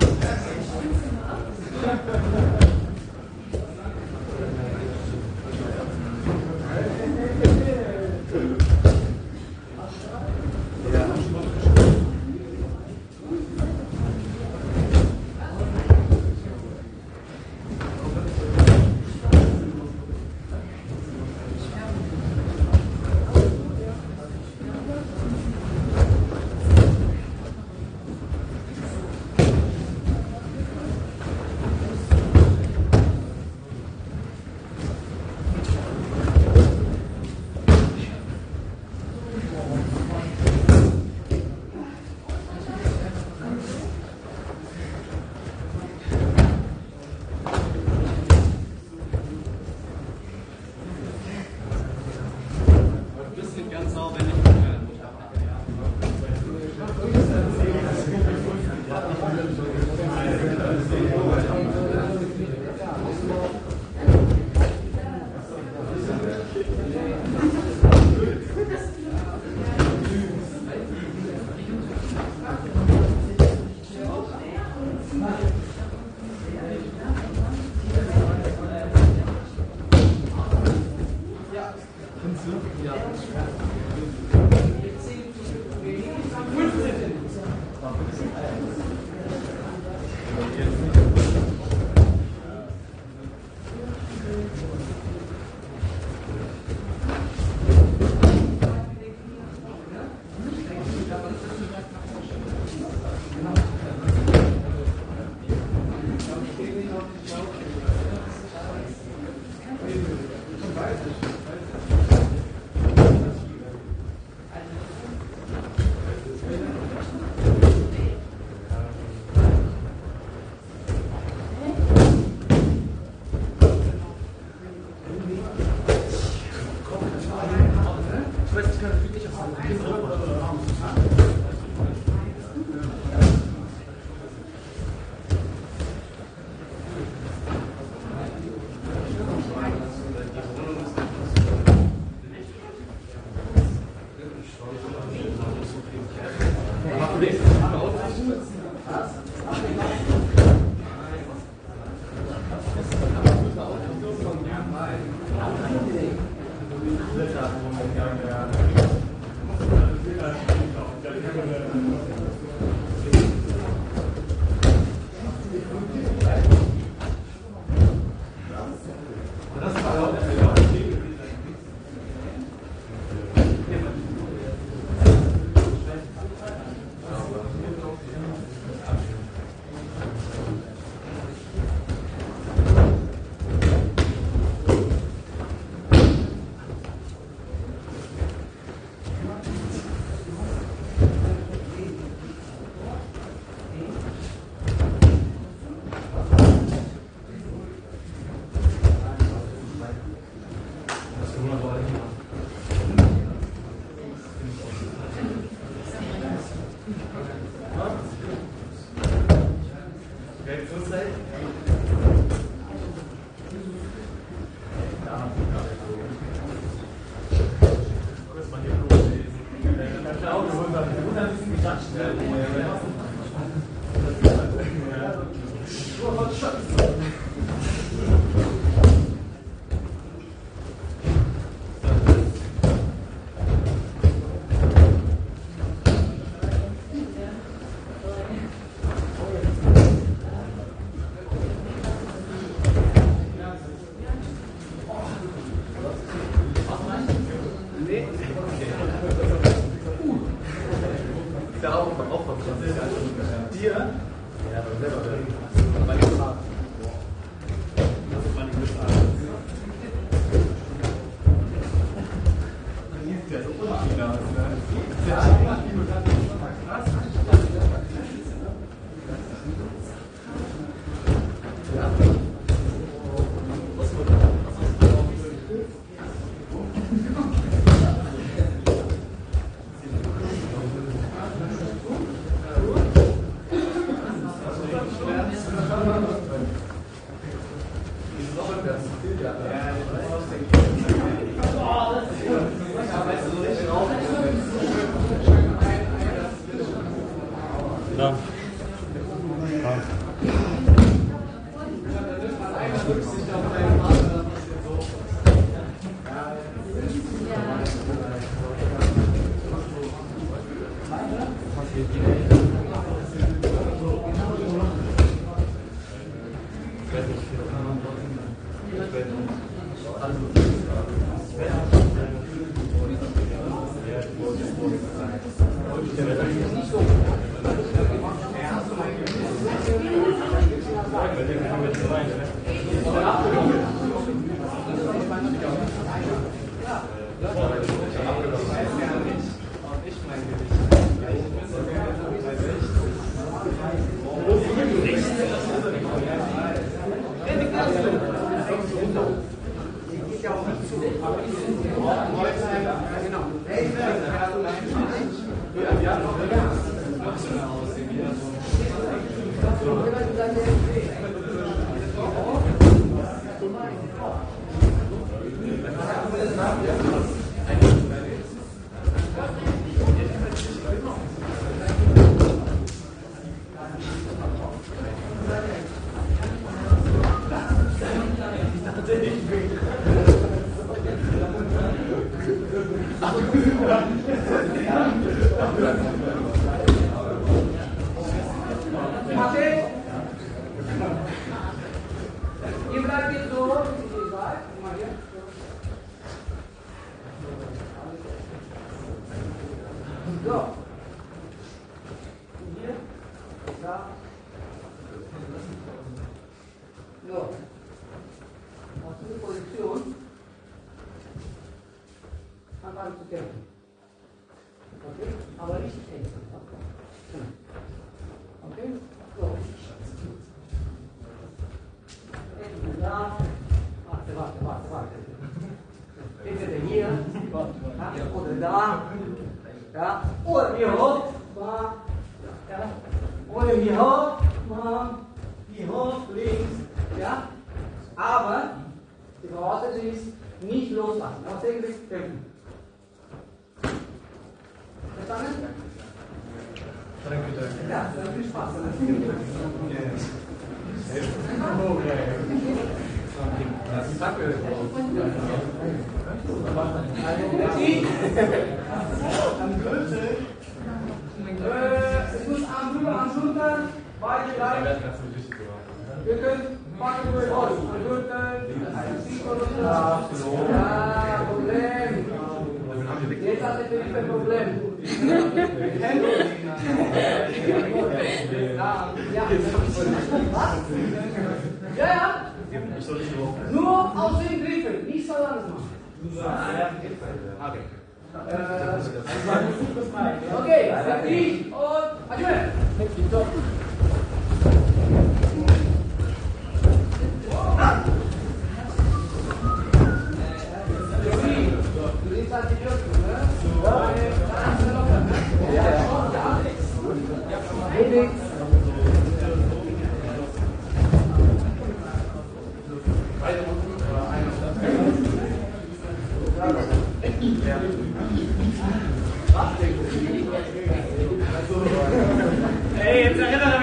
Ey, jetzt erinnere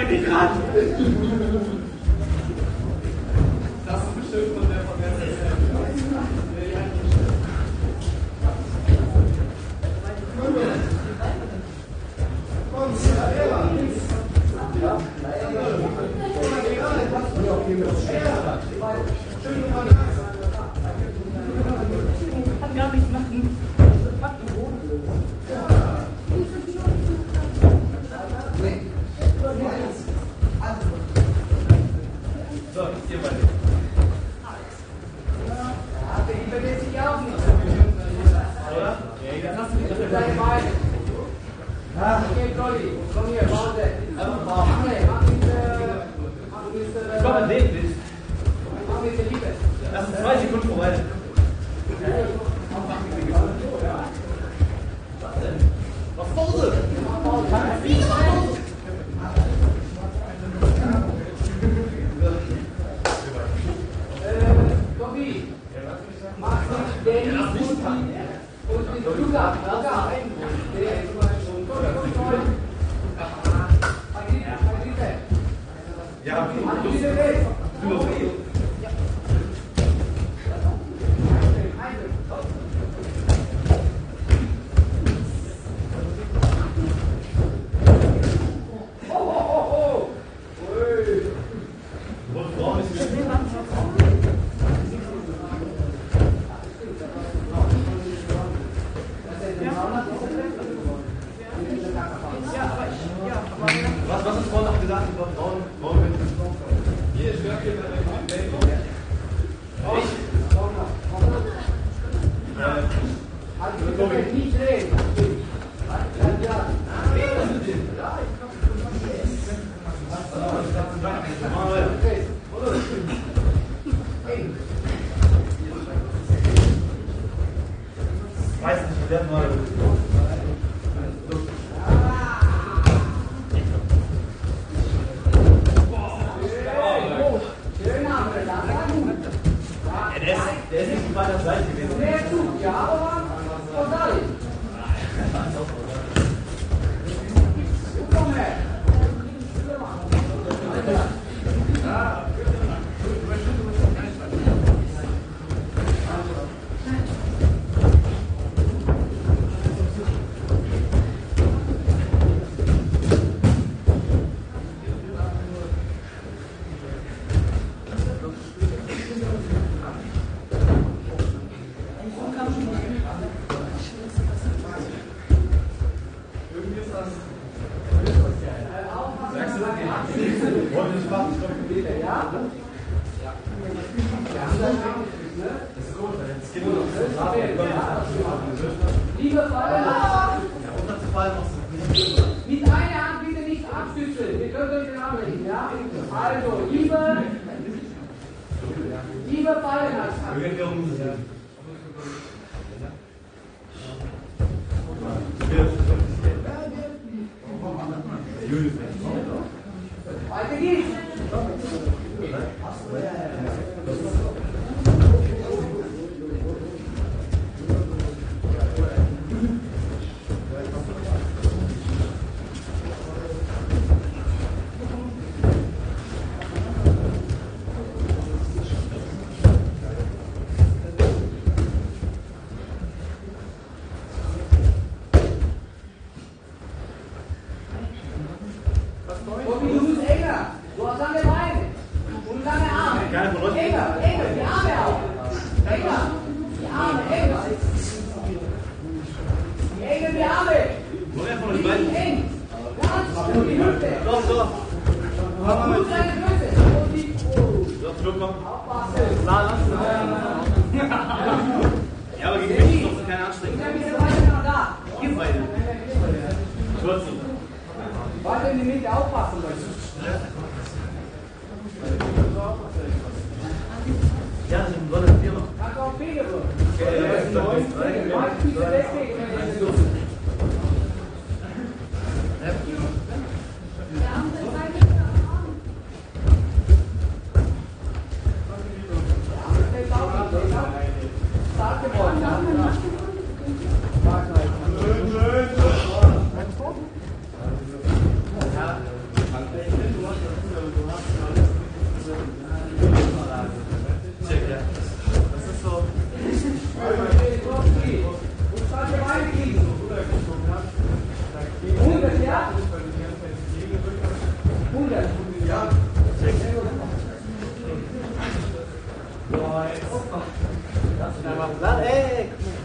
Ey,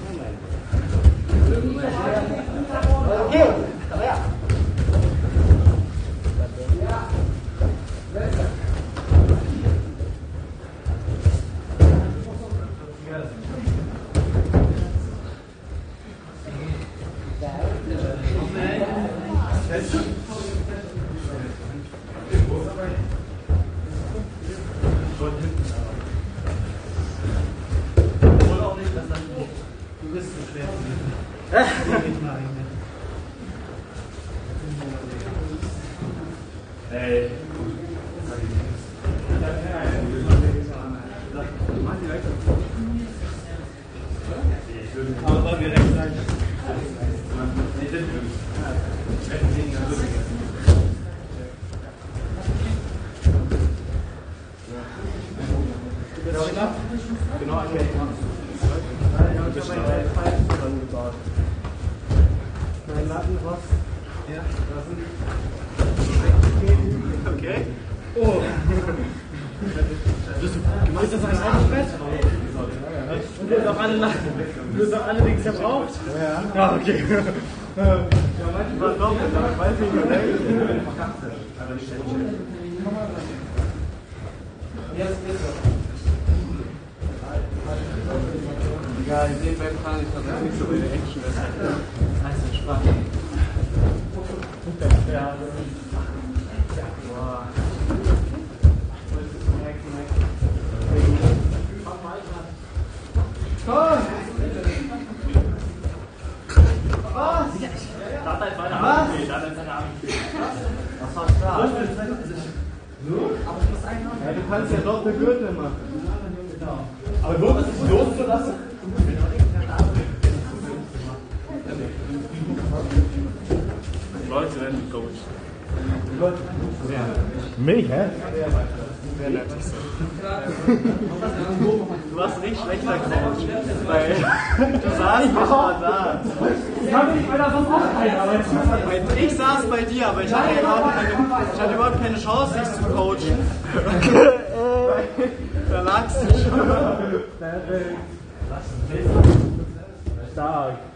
okay, komm her. Hey. Aber wollen wir rechts sein? Nee, das genau, okay. Mein Latten was? Ja, okay. Oh. Ist das ein Einbett? Und du hast auch alle, du hast auch alle Dings verbraucht? Ja. Ja, okay. Ja, manchmal doch, ich weiß nicht, wie der Ja, ich sehe beim Fahren nicht, dass das nicht so eine Action ist. Das heißt entspannt. Ja, Ja, du kannst ja doch eine Gürtel machen. Aber wo ist es loszulassen? Die Leute werden gecoacht. Mich, hä? Wäre nötig so. Du warst nicht schlechter Coach. Weil du saßt nicht mal da. ich habe nicht weiter sonst auch keinen, aber Ich saß bei dir, aber ich hatte überhaupt keine, ich hatte überhaupt keine Chance, dich zu coachen. Da lagst du schon. stark.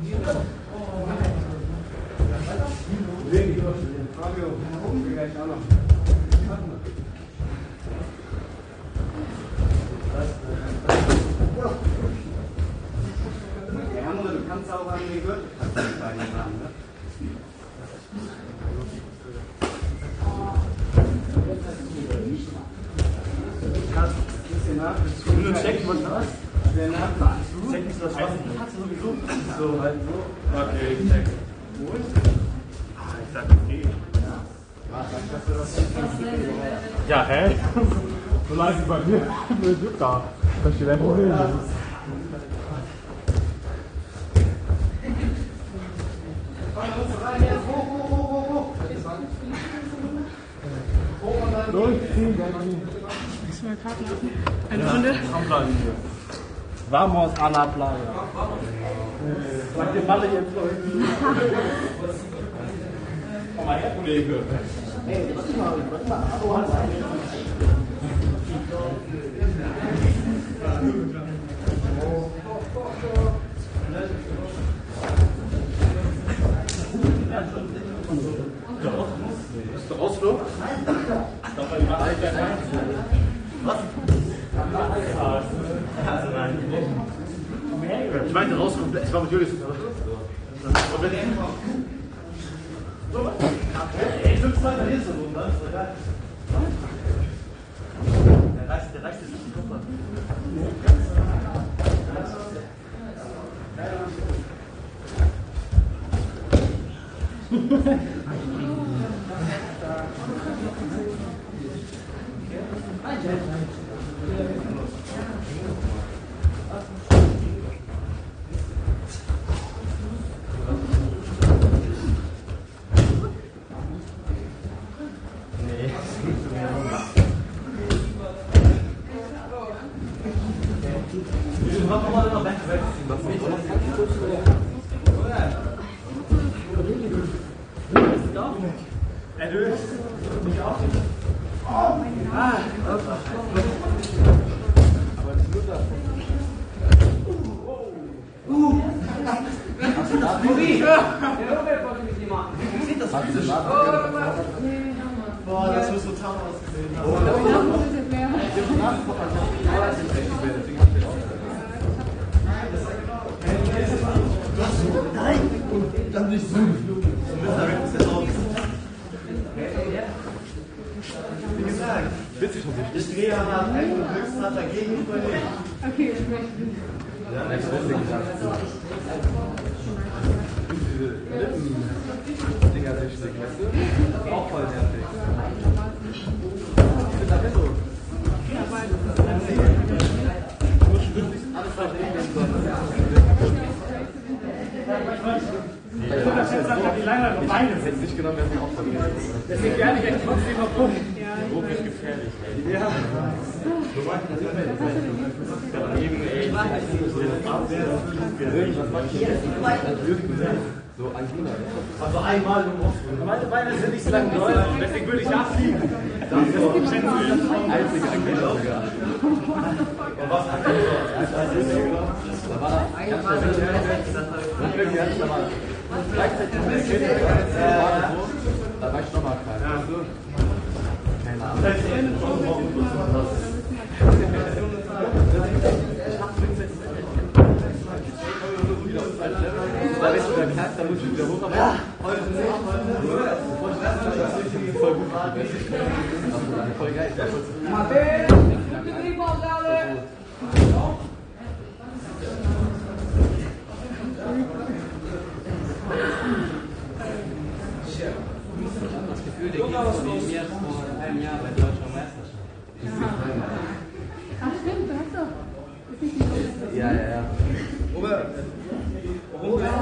Der andere, du kannst auch an den Gürtel machen, ne? Wenn du checkst, was das ist, der Nachbar. Check nicht, was das ist. Hast du sowieso. So, halt so. Okay, ich check. Und? Ah, ich sag, okay. Ja, hä? So leise bei mir. Nur du da. Das steht einfach hin. Durchziehen, Willst du mal Karten lassen? Eine Runde? Vamos a la playa. Sag dir Malle jetzt, Leute. Komm mal her, Kollege. Hey, warte mal, warte mal. Abo hat's eigentlich. Bist du Ausflug? Was? Ich meinte rauskommen, ich war mit Julius. Ey, fünf Mal hier so rum, das ist doch geil. Der reißt, der reißt jetzt nicht den Kopf an. Erlöst. Nicht auf. Oh mein Gott. Ah, aber das ist nur das. Nein! Und dann nicht so geflogen. Wie gesagt, der Dreher hat einen Glücksrad dagegen überlegt. Okay, ich möchte. Ja, das ist richtig gesagt. Diese Lippen-Dinger sich, weißt du? Auch voll nervig. Ich bin da so. Ja, beide. Du musst wirklich alles verstehen. Ich finde das jetzt einfach die Leinwand und Beine sind. Nicht genommen, werden wir auch verlieren. Deswegen gerne ich echt trotzdem auf Punkt. So ist gefährlich. Ja. So mache ich das immer. Eben, ey. Irgendwas mache ich jetzt. So Angina. Also einmal du musst. Meine Beine sind nicht so lang geläuft, deswegen würde ich abfliegen. Das ist so Einzige Angina sogar. Und was hat er Da war ganz wirklich, da war gleichzeitig mit der Kinder, da war ich nochmal krank. Keine Ahnung. Da bist du wieder knack, da musst du wieder hoch, aber heute ist nicht, bevor ich das mache, ist es voll gut. Voll geil. Martin, Betriebsaufgabe! Das Gefühl, der geht von mir vor einem Jahr bei deutscher Meisterschaft. Ach stimmt, du hast doch. Ist nicht die Liste. Ja, ja, ja. Robert, warum bist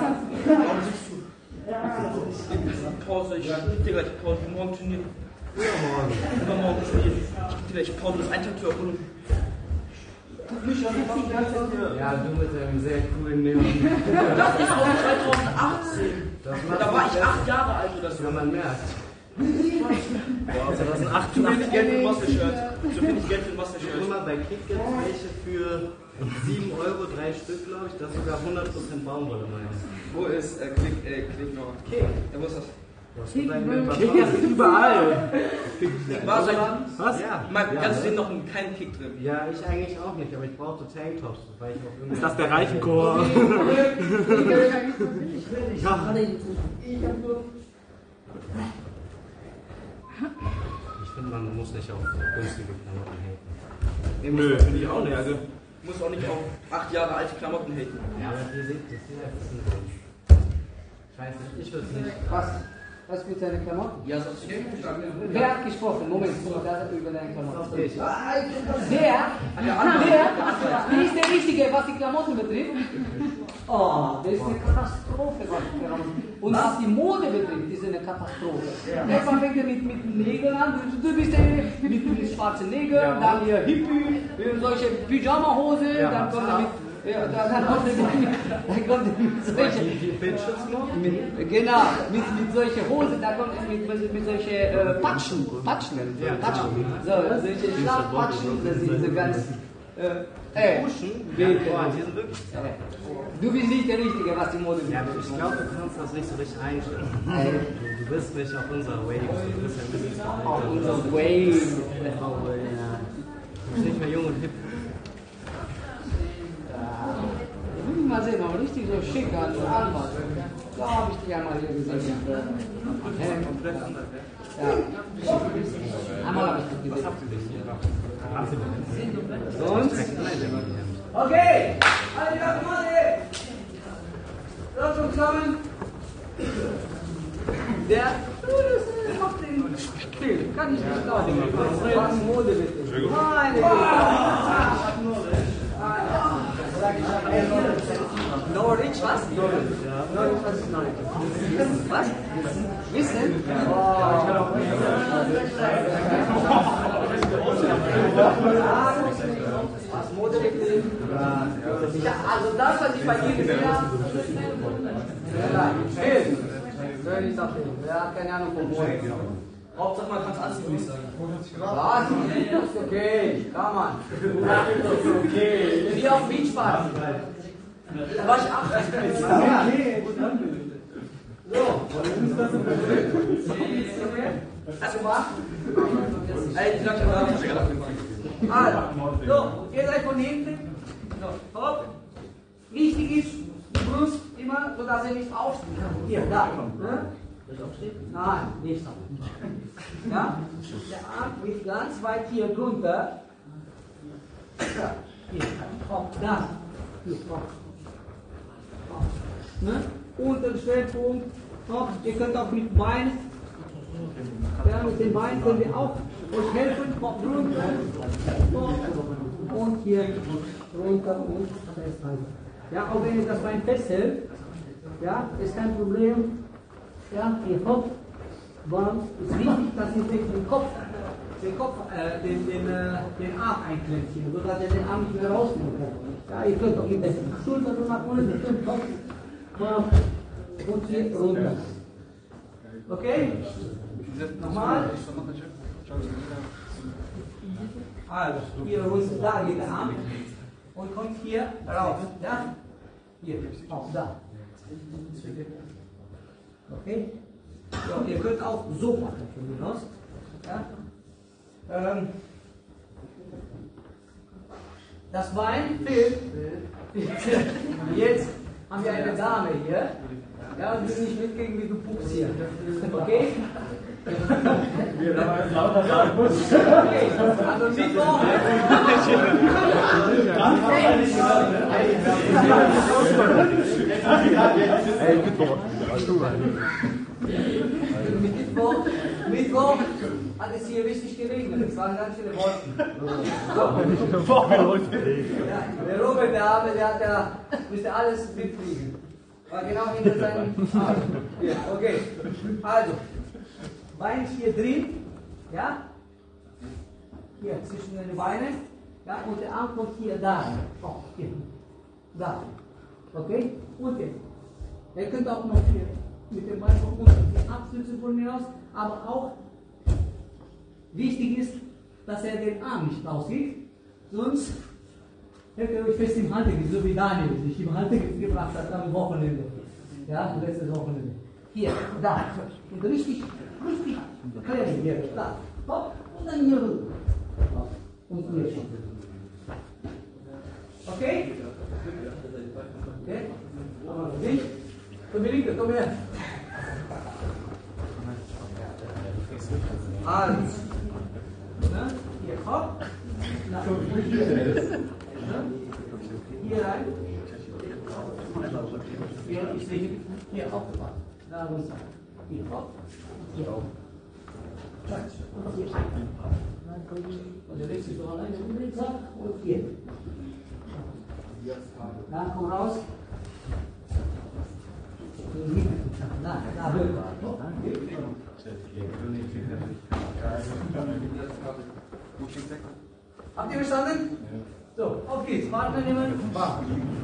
du? Pause, ich gebe dir gleich Pause. Morgen Turnier. Übermorgen. Übermorgen Turnier. Ich gebe dir gleich Pause, das Eintag zur Erholung. Ja, du mit deinem sehr coolen Neon. Das ist aus zweitausendachtzehn. Da war ich acht Jahre alt oder so. Ja, man merkt. zweitausendacht zu wenig Geld für ein Master-Shirt. Zu wenig Geld für ein Master-Shirt. Guck mal, bei Kick gibt es welche für sieben Euro, drei Stück, glaube ich, das ist sogar hundert Prozent Baumwolle, meinst du? Wo ist äh, Klick, äh, Klick noch? Kick. Ja, wo ist das? Kick ist überall. War so ein, Was? Ja. Mal, ja, ganz ne? sehen noch keinen Kick drin. Ja, ich eigentlich auch nicht, aber ich brauchte Tanktops, weil ich auch irgendwie... Ist das der Reichenchor? Ich finde, man muss nicht auf günstige Klamotten haten. Nö, finde ich auch nicht. Also, Muss auch nicht auf acht Jahre alte Klamotten haten. Ja, aber ihr seht, das hier ist ein... Ich weiß nicht, ich würde es nicht... Was? Was mit seinen Klamotten? Ja, sonst okay. Wer hat gesprochen? Moment, wer über deine Klamotten? Ich. Der? Der? Der ist der Richtige, was die Klamotten betrifft. Oh, das ist eine Katastrophe, was die Klamotten. Und was die Mode betrifft, ist eine Katastrophe. Erstmal fängt er mit, mit Nägeln an, du bist der mit, mit schwarzen Nägeln, dann hier Hippie, solche Pyjama-Hose, Ja. dann kommt er mit. Ja, dann, dann kommt er mit, dann kommt er mit solche, mit, genau, mit, mit solche Hose, da kommt er mit, mit, mit solche äh, Patschen, Patschen, Patschen, so, solche Schlafpatschen, das sind so ganz, äh, ey, geht, Boah, die sind wirklich... äh, du bist nicht der Richtige, was die Mode Ja, aber betrifft. ich glaube, du kannst das nicht so richtig einstellen. Ey, Du, du bist nicht auf unserer Wave, du bist ein bisschen zu alt. auf unser Wave. Ja. Du bist nicht mehr jung und hip. Mal sehen, aber richtig so schick als Anwalt. Da habe ich dich einmal hier gesehen. Hey. Ja. Einmal habe ich dich gesehen. Sonst? Okay, alle Damen und Herren. Lass uns zusammen. Der macht den Spiel. Kann ich nicht glauben. Was Mode bitte. Meine Güte. Norwich, was? Norwich, was ist Norwich? Was? Wissen? Oh. Was Mode betrifft? Ja, also das, was ich bei dir gesehen habe, Film. Soll ich sagen, wer hat keine Ahnung von Mode? Hauptsache man kann es anziehen, würde ich sagen. Was? Ist okay, kann man. Ist okay. Wie auf Beachparty. Da war ich acht. So. Hast du gemacht? Ey, ich sag ja, da hab ich gerade abgemacht. Also, so, ihr seid von hinten. So, hopp. Wichtig ist, die Brust immer, sodass ihr nicht aufstehen kann. Hier, da. Ne? Nein, nicht so. Ja? Der Arm geht ganz weit hier drunter. Ja, hier, hopp, da. Hier, hopp. Hopp. Ne? Unter Schwerpunkt. Hopp. Ihr könnt auch mit Beinen. Ja, mit den Beinen können wir auch euch helfen. Hopp, runter. Hopp. Und hier runter und festhalten. Ja, auch wenn ihr das Bein festhält, ja, ist kein Problem. Ja, ihr Kopf, warm. Ist wichtig, dass ihr den Kopf, den Kopf, äh, den, den, äh, den Arm einklemmt hier, sodass ihr den Arm nicht mehr rausnehmen könnt. Ja, ihr könnt auch mit der Schulter so nach unten, ihr könnt Kopf, und hier runter. Okay? Nochmal. Also, hier runter, da geht der Arm. Und kommt hier raus. Ja? Hier, auch da. Okay? So, ihr könnt auch so machen von mir aus. Ja? Ähm, das Bein fehlt. Jetzt haben wir eine Dame hier. Ja, und wir nicht mitkriegen, wie du puckst hier. Okay? Wir haben ein lauter sagen muss. Okay, also Mittwoch. Hey, Mittwoch. Mittwoch, Mittwoch hat es hier richtig geregnet. Es waren ganz viele Wolken. Ja, der Robert, der Arme, der hat ja, müsste alles mitkriegen. War genau hinter seinem Arm. Ja, okay. Also, Bein ist hier drin. Ja? Hier zwischen den Beinen. Ja, und der Arm kommt hier da. Oh, hier. Da. Okay? Und jetzt. Ihr könnt auch noch hier mit dem Bein von unten abstützen von mir aus, aber auch wichtig ist, dass er den Arm nicht rauszieht, sonst hält ihr euch fest im Handgelenk, so wie Daniel sich im Handgelenk gebracht hat am Wochenende. Ja, letztes Wochenende. Hier, da. Und richtig, richtig klemmen hier. Da. Hopp, und dann hier rüber. Und hier schon. Okay? Okay? Aber dich? Komm hier, Linke, komm her. Also. Ne? Hier, hopp. Na, hier rein. Hier, ich sehe hier aufgebracht. Da runter. Hier hopp. Hier hopp. Und hier rein. Und der legst dich so alleine um den Sack und hier. Dann komm raus. Da, da, rüber. Habt ihr verstanden? So, auf geht's. Partner nehmen. Bam.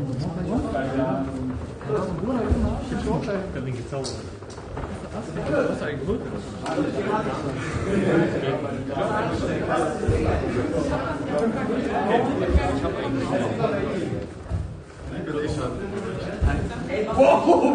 Ich bin gezaubert. Das ist eigentlich gut. Wow!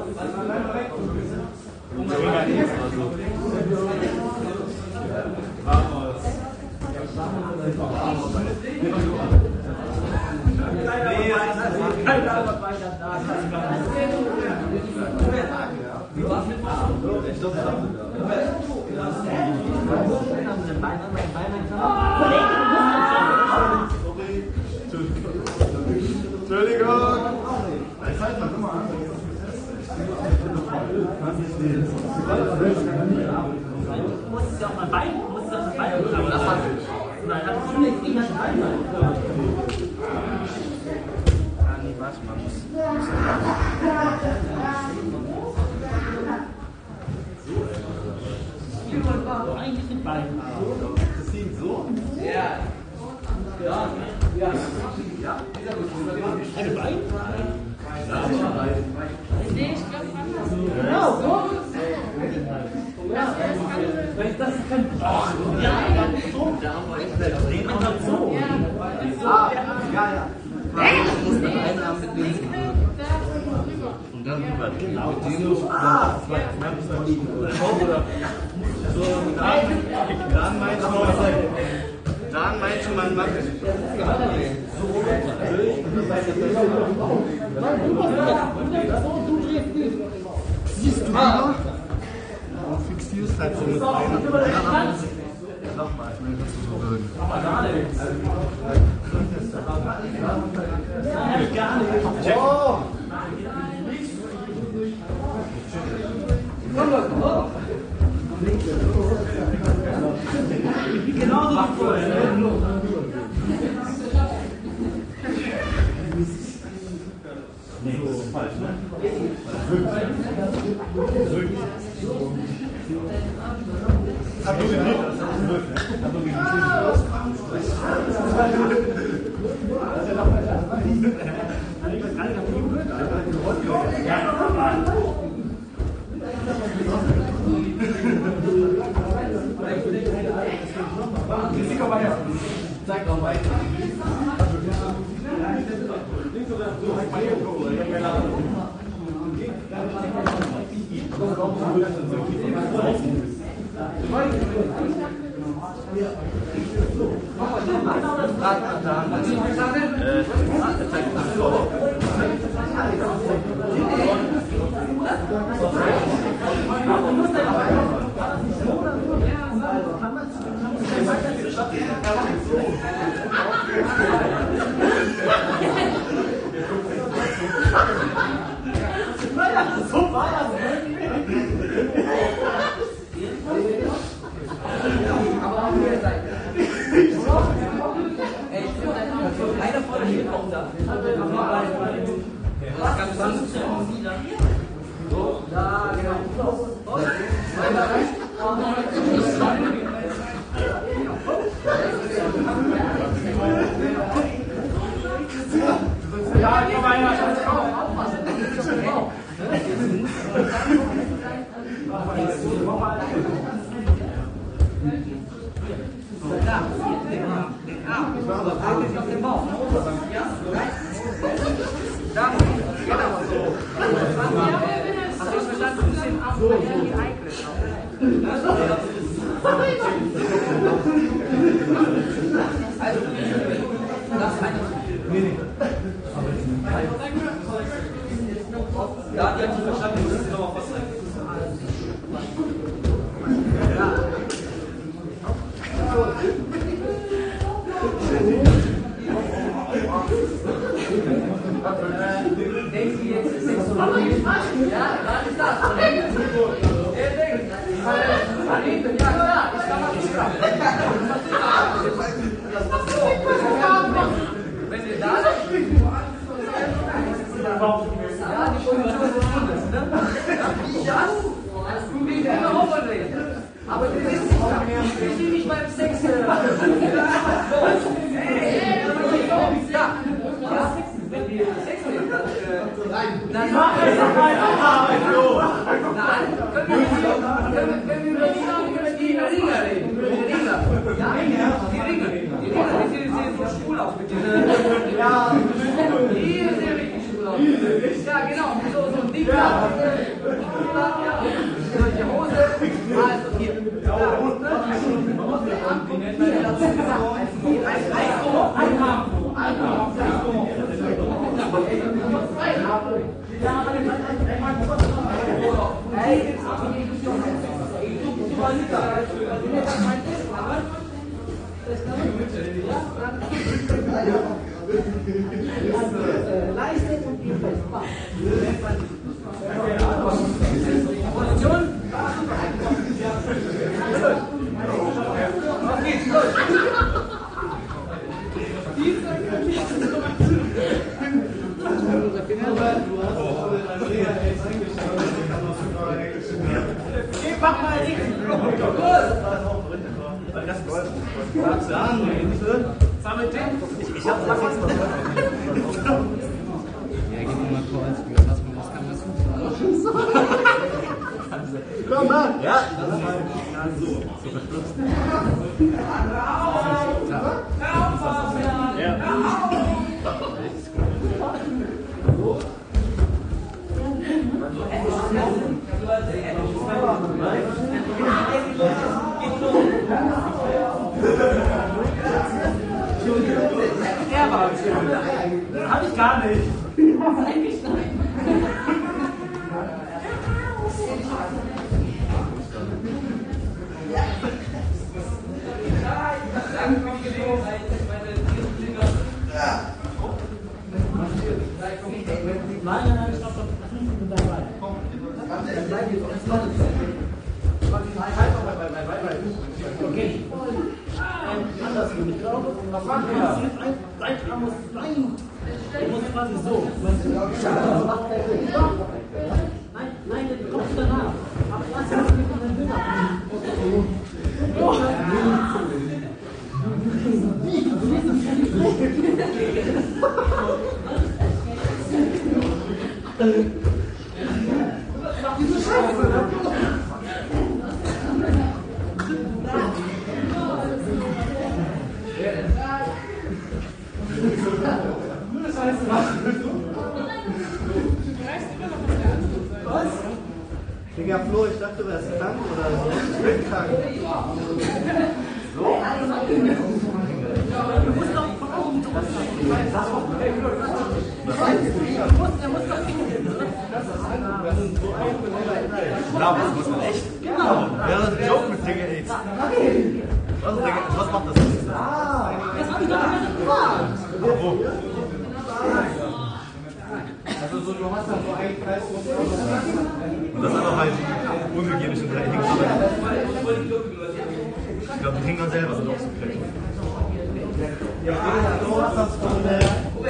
Entschuldigung! Du musst ja auch mal Bein, du musst das Bein aber das hat nein, das ist nicht nicht das Bein. Ah, nee, warte mal. So, eigentlich ein Bein. Das sieht so. Ja. Ja. Ja. Ja. Eine Bein? Nee, ich glaube anders. Genau, so. Ja, Weil ich das kann. Ja, so. Man hat so. Ah, ja, ja. Und dann rüber. Genau. Ah, Oder so. dann meinst du Dann meinst du, man macht es. Siehst du mal? Und fixierst halt so mit einem. Nochmal, ich meine, das ist so würden. Check. Genauso wie vorher. Nee, das ist falsch, ne? Hab du gekriegt? Hab du gekriegt? Zeig doch weiter. So war das aber auch hier sein. Ey, einer vor der Hilfe auch da. Das ganz sanft. So, da, genau. Ja, komm mal her. Auf den Bauch. Da, genau so. Hast du es verstanden? Ein bisschen ab, weil die Eikel also, das ist eine weniger. Ja, die hat sie verstanden, das ist nochmal was rein. Ja. Denkst du jetzt, ist Sexualität? Ja, was ist das? Er denkt, Anita, ja klar, ich kann mal nicht sagen. Wenn ihr da seid, ja, die Position ist anders, ne? Ja, du willst immer rumberdrehen. Aber du willst nicht da. Ich will nicht beim Sex. Ja. Ja. Wenn die Sex nehmen, dann mach es doch mal Arbeit, so. Nein, können wir über die Ringer reden? Über die Ringer. Ja, die Ringer. Die Ringer, die sehen so schwul aus mit diesen. Ja, die sehen richtig schwul aus. Ja, genau, so, so ein dicker. Ja, solche Hose. Also hier. Wie nennt man das? Eiskorn. Eiskorn. Hey, Leistet und die Position. Was geht's los? Mach mal nichts! Los! Sammelt den! Ich hab's noch was. Ja, gib mir mal kurz, was man was kann man suchen. Komm mal! Ja, das ist mal so. So verschlupft. Ja. Ja. Er war es. Hab ich gar nicht. Eigentlich nein. Dann kommt Gelegenheit, meine Tierflieger. Ja. Nein, nein, nein, stopp, stopp. Das ist nicht dabei. Komm, dann bleib jetzt. Das macht es. Okay. Ähm, andersrum. Ich glaube, was machen wir jetzt? Ein Arm muss sein. Der muss quasi so. Nein, nein, der kommt danach. Aber erst muss ich von den Bühnen. Diese Scheiße! Was? Digga, Flo, ich dachte, du wärst krank oder so. Ich bin krank. So? Du musst doch von oben drüber. Er muss doch hingehen. Na, das muss man echt. Genau. Ja, das ist ein Joke mit Digga AIDS. Was, was macht das? Ah, das hab ich doch gerade gefragt. Wo? Also so, du hast dann so einen Kreis. Und das ist aber halt unhygienisch in drei Hängen. Ich glaube, die hängen dann selber so aufgeklebt. Ja, du hast das von der.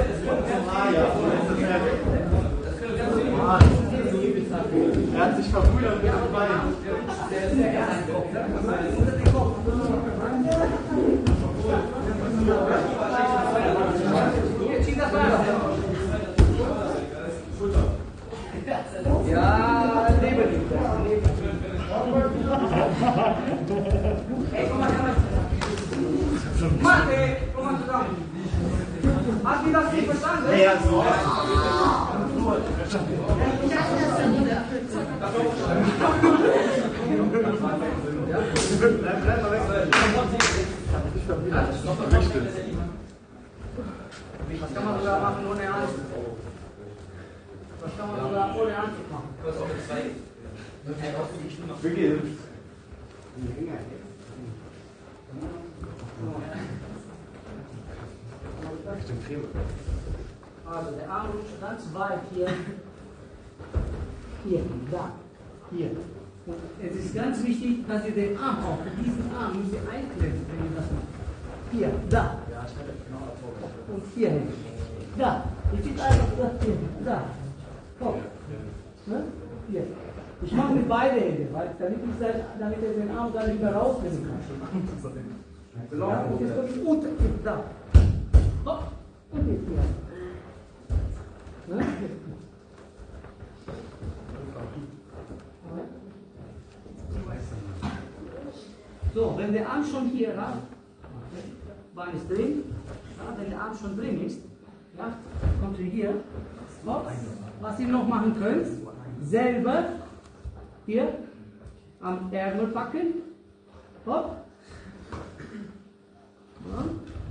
Er hat sich verbrüdert mit dem Bein. Ja, lebe dich. Ey, komm mal her. Mann, ey, komm mal zusammen. Hast du das nicht verstanden? Ja, so. Bleib, bleib mal weg. Was kann man sogar machen ohne Ernst? Was kann man sogar ohne Ernst machen? Was auch mit zwei? Beginn. Also der Arm rutscht ganz weit hier. Hier, da, hier. Und es ist ganz wichtig, dass ihr den Arm auch, diesen Arm müsst ihr einklemmen, wenn ihr das macht. Hier, da. Und hier hin. Da. Ihr zieht einfach da, hier, da. Komm. Ne? Hier. Ich mache mit beiden Händen, weil, damit, ich, damit er den Arm gar nicht mehr rausnehmen kann. Ja, und jetzt kommt unter, da. Hopp. Und jetzt hier. Ne? So, wenn der Arm schon hier ran, Bein ist drin, ja, wenn der Arm schon drin ist, ja, kommt ihr hier, hopp, was ihr noch machen könnt, selber hier am Ärmel packen, hopp, ja.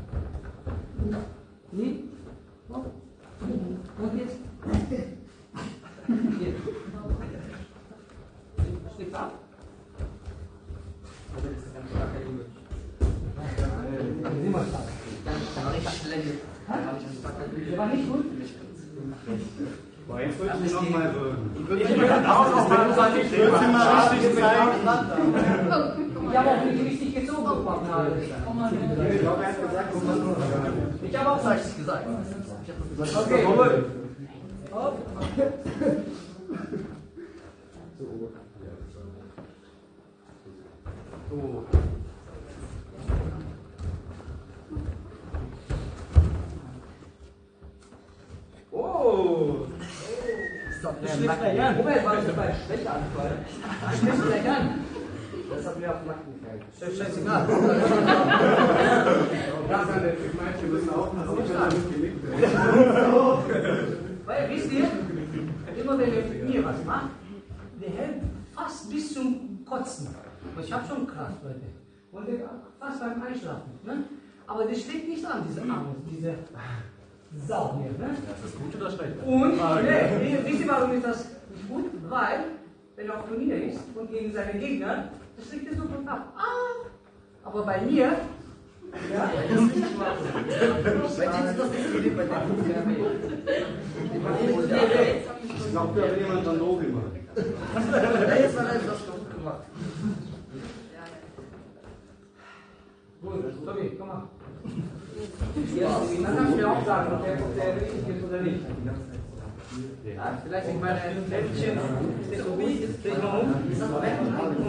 Nicht, hopp, und jetzt, hier, Stift ab. Immer stark. Der war richtig schlecht. Der war nicht gut? Boah, jetzt wollte ich noch mal so. Ich würde auch noch mal Ich würde dir mal richtig zeigen. Ich habe auch nicht richtig gezogen bekommen. Ich glaube, er hat gesagt, wo man nur. Ich habe auch falsch gesagt. Okay, gut. Hopp. So. Oh! Schlechter Moment, war das bei schlechter Anfall? Schlechter Jan. Das hat mir auf Nacken gefallen. Scheißegal. Ich meine, wir müssen aufpassen, dass er nicht gelingt wird. Weil, wisst ihr, immer wenn ihr mit mir was macht, der hält fast bis zum Kotzen. Ich habe schon krass, Leute. Und der fast beim Einschlafen. Ne? aber das schlägt nicht an, diese Arme, diese Sau hier. Ne? Das ist gut oder schlecht? Und, ah, ne, nee, wisst ihr, warum ist das nicht gut? Weil, wenn er auf Turnier ist und gegen seine Gegner, das schlägt er sofort ab. Ah! Aber bei mir, ja, das ist nicht wahr. Bei dir ist das nicht so wie bei dir. Ich glaube, da will jemand dann Logi machen. Jetzt war das gut gemacht. Gut, Tobi, komm mal. Dann kannst du mir auch sagen, ob der, ob der richtig ist oder nicht. Ja, vielleicht ich meine Läppchen, ist so wie, ist der noch um? Ist das weg?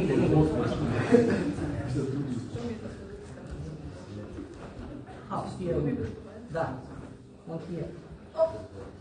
Hier, da. Und hier. Oh.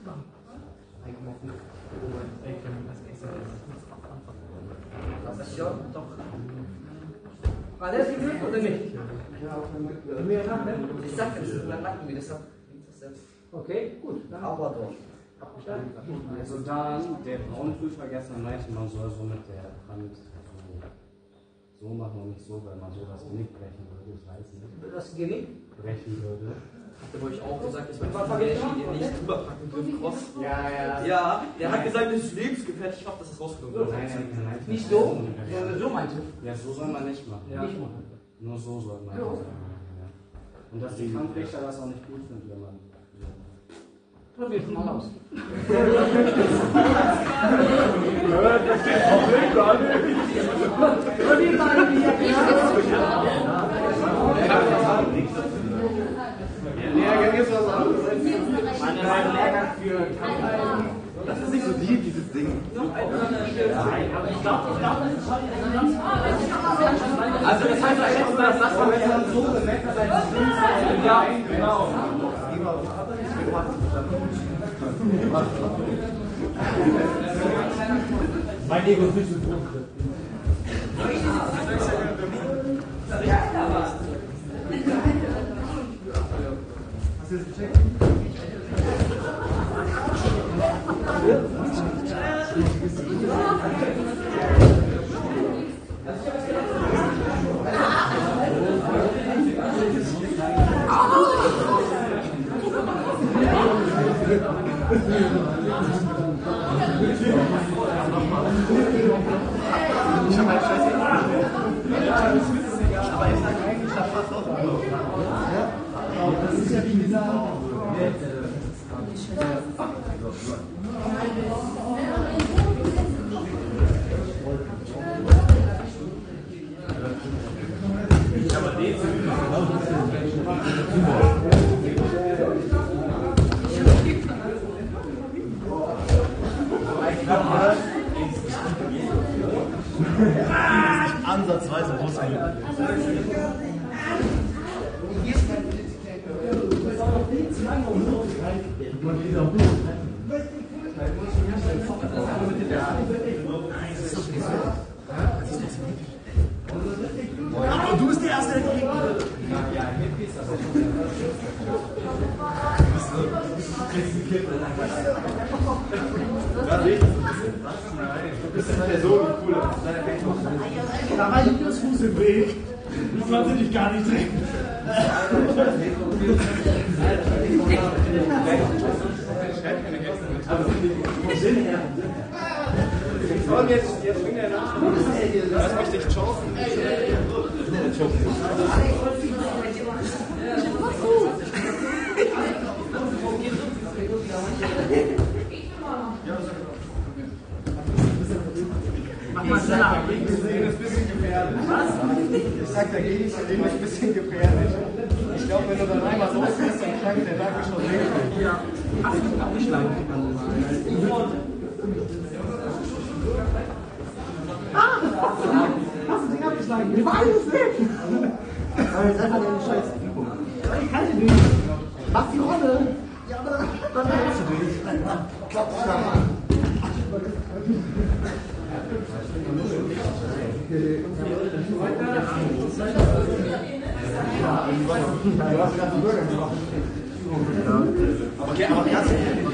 Was ist ja? Doch. War der sie gut oder nicht? Ja, mehr Nacken. Ich sagte, das ist mein Nacken, wie das hat. Okay, gut. Dann aber doch. Also dann, der Braunprüfer gestern meinte, man soll so mit der Hand so, so machen und nicht so, weil man so das Genick brechen würde. Ich weiß nicht. Das Genick? Brechen würde. Hatte euch auch gesagt, dass man ihr nicht überpacken dürft, Cross. Ja, ja. Ja, der hat gesagt, das ist lebensgefährlich. Ich hoffe, dass es rausgenommen wird. Nein, nein, nein, nein. Nicht so, sondern so meinst du? Ja, so soll man nicht machen. Ja. Nicht machen. Nur so soll man machen. Ja. Und dass die Kampfrichter das auch nicht gut finden, wenn man. Probier es mal aus. Probier mal wieder. Lehrgang ist was anderes. Meine Lehrgang für das ist nicht so deep, dieses Ding. Aber ich glaube, ich glaube, das ist schon also das heißt, dass das man jetzt so gemeckert sein ja, genau. Mein Ego ist nicht so groß. Hast du das gecheckt? Ich habe halt scheiße. Aber ich sage eigentlich, das passt auch. Das ist ja wie dieser. Aber den ansatzweise groß ein. Aber du bist der Erste, der kriegt. Ja, nicht. Du bist eine Person, die cool ist. Da war Julius Fuß im Weg. Das konnte dich gar nicht sehen. Und jetzt, jetzt fängt er nach. Lass mich dich chosen. Mach mal schneller. Das ist ein bisschen gefährlich. Was? Ich sag, der Gegend ist ein bisschen gefährlich. Ich glaube, wenn du dann einmal so siehst, dann klang der Nacke schon weg. Ja. Ach, du kannst nicht lang. Ah! Hast du den abgeschlagen? Die war alles weg! Aber jetzt einfach deine scheiß Übung. Ich kann sie nicht. Mach die Rolle! Ja, aber dann hältst du dich. Klopf dich da an. Du hast gerade einen Bürger gemacht. Okay, aber ganz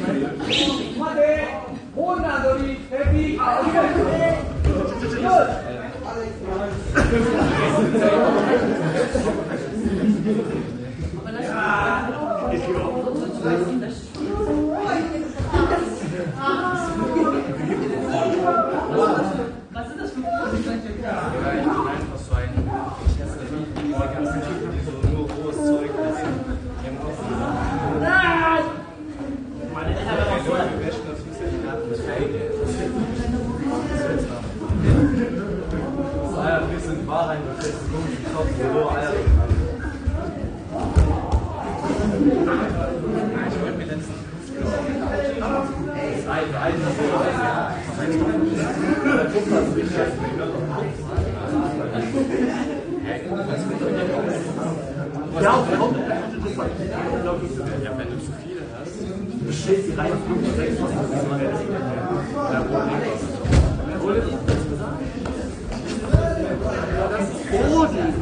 happy. Was sind das für Proben? Ja, ich bin einfach so ein. Ich esse diese ganzen Typen, die so nur rohes Zeug essen. Die haben auch so. Meine Eltern haben auch so gewaschen, das muss ja nicht nach dem Fake. Eier, ein bisschen Wahrheit und das ist ein Kopf, so Eier. Ich wollte mir letztens Ein, ein, ja. Der Kupfer ist wichtig. Ja, auch der Hauptsache. Ja, wenn du zu viele hast. Du stellst die Reihe fünf, sechs, das ist Boden.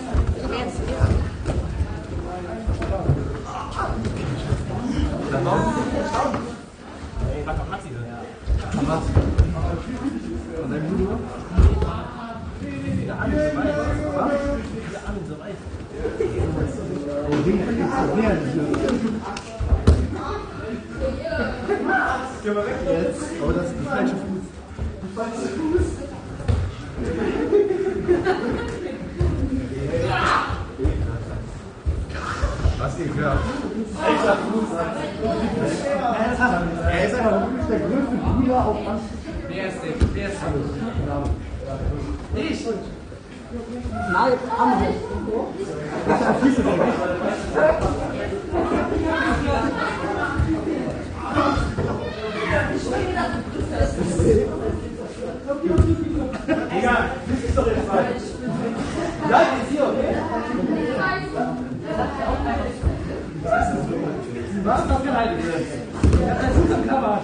Dann noch. Ey, was hat sie denn? Was? Von deinem Bruder? Wieder an, so weit. Was? Wieder an, so weit. Oh, die explodieren. Geh mal weg jetzt. Aber das ist der falsche Fuß. Der falsche Fuß. Was ihr gehört? Falscher Fuß. Er ist einfach wirklich der größte Bruder auf Anspruch. Wer ist der? Wer ist der? Ich! Nein, andere. Das ist ein Füße weg. Digga, das ist doch jetzt falsch. Bleib jetzt hier, okay? Was ist das gehalten? Ich hab deinen Fuß am Cover.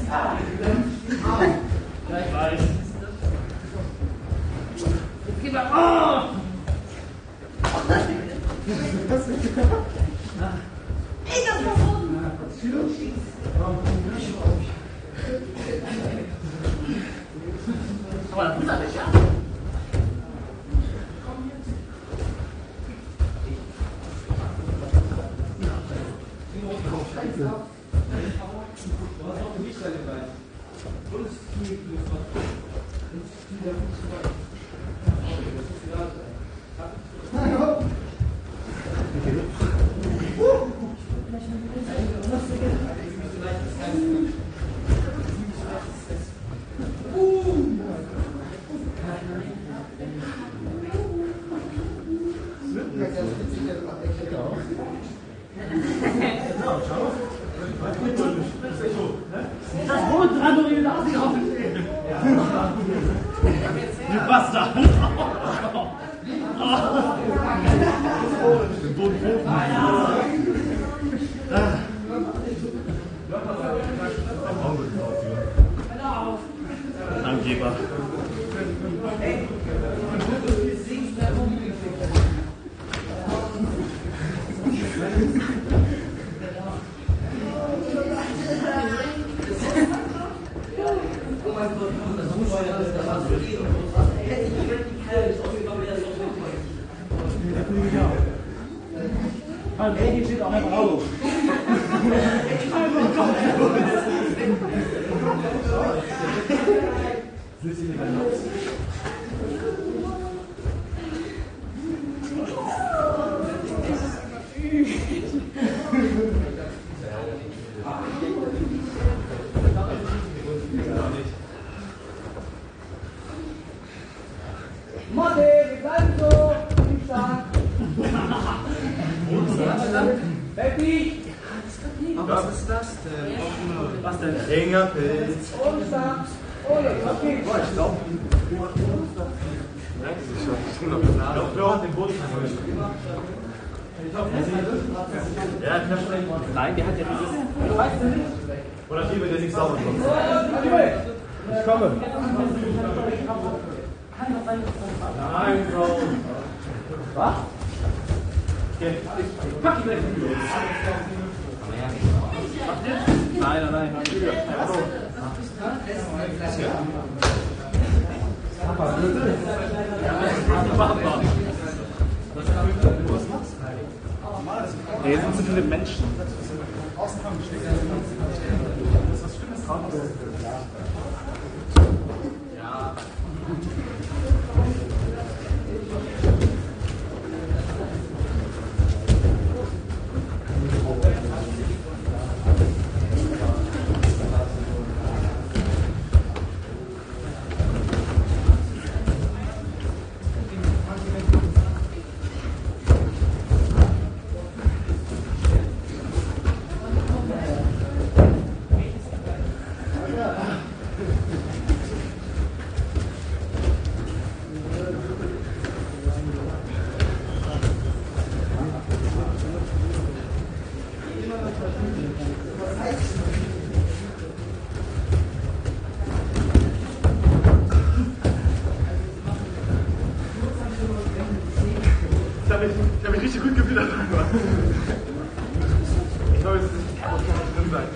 Ja, ich weiß. Jetzt geh mal. Oh! Ey, das ist verboten. Aber das muss er nicht, ja? Das Boot dran, wo ihr da ausgelaufen steht. Du Bastard! Den Boden hoch. Angeber. Ey, hier steht auch ein Auto. Money, wir bleiben so. Nicht stark. Baby! Was ist das denn? Was denn? Fingerpilz. Und stark. Ohne, okay. Boah, ich glaube, Ich glaube, den Boden. ja, ich hab schon. Nein, der hat ja dieses. Oder viel, wenn der nicht sauber kommt. Ich komme. Nein, Bro. Was? Okay. Pack ihn gleich in die Luft. Nein, nein, nein. Hier sind zu viele Menschen. außen haben geschickt. Das ist was Schlimmes drauf. Ja. Ich habe mich, ich hab mich richtig gut gefühlt dabei. Ich glaube, es ist nicht drin sein.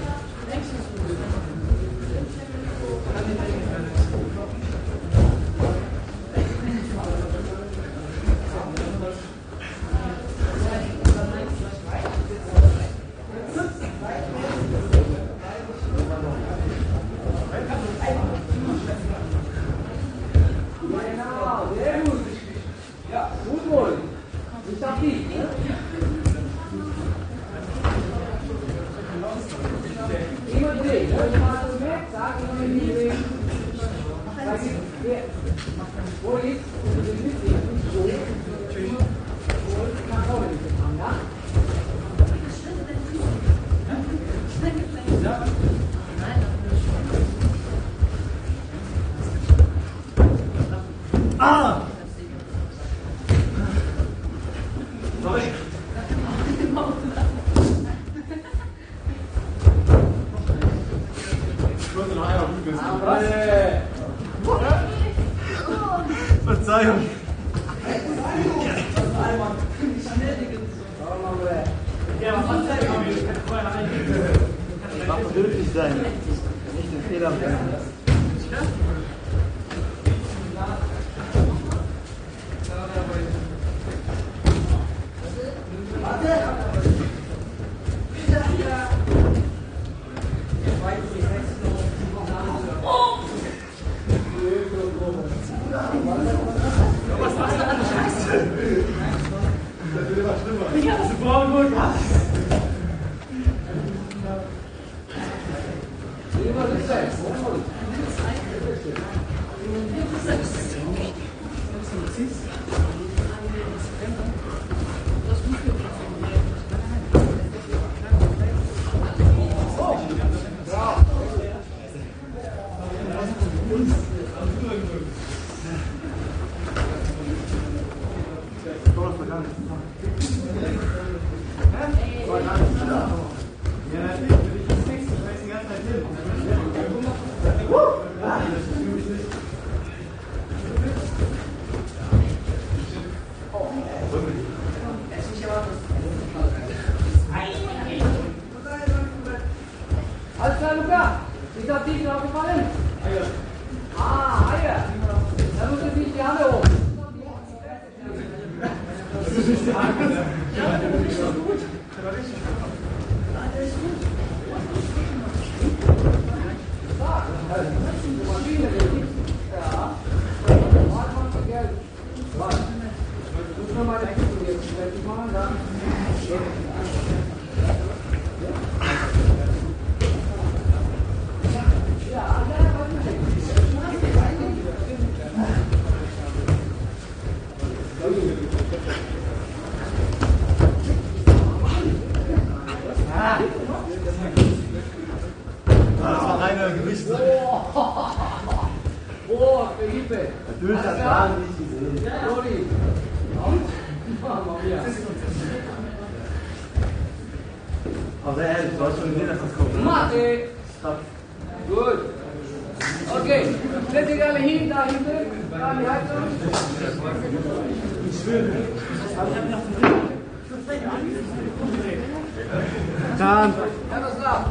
Ah! Sorry. Ich wollte noch einmal gut wissen. Verzeihung. Das darf wirklich sein. Nicht den Fehler machen. Alles klar, Luca. Ist auf dich draufgefallen? Ah, Eier. Da musst du nicht die Hand hoch. Das ist nicht die Hand. Ja, das ist schon gut. Das war richtig gut. Das ist gut. Ja. Geld. Was? Ich muss nur meine Küche jetzt fertig machen, dann. Das war reine Gewicht. Oh, Felipe. Natürlich, das war nicht gesehen. Sorry. Aber ehrlich, du hast schon gesehen, dass das kommt. Mate. Gut. Okay. Setz dich alle hin, da hinten. Da an die Heizung. Dann. Jaroslav.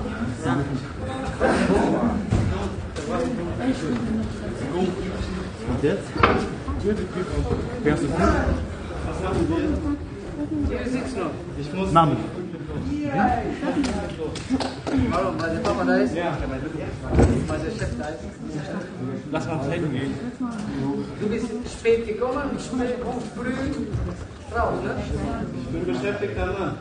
Und jetzt? Wer hast du gut? Hier sitzt noch. Ich muss. Namen. Warum? Weil der Papa da ist? Ja. Weil der Chef da ist? Lass mal pennen gehen. Du bist spät gekommen und spät früh raus, ne? Ich bin beschäftigt, dann Mann.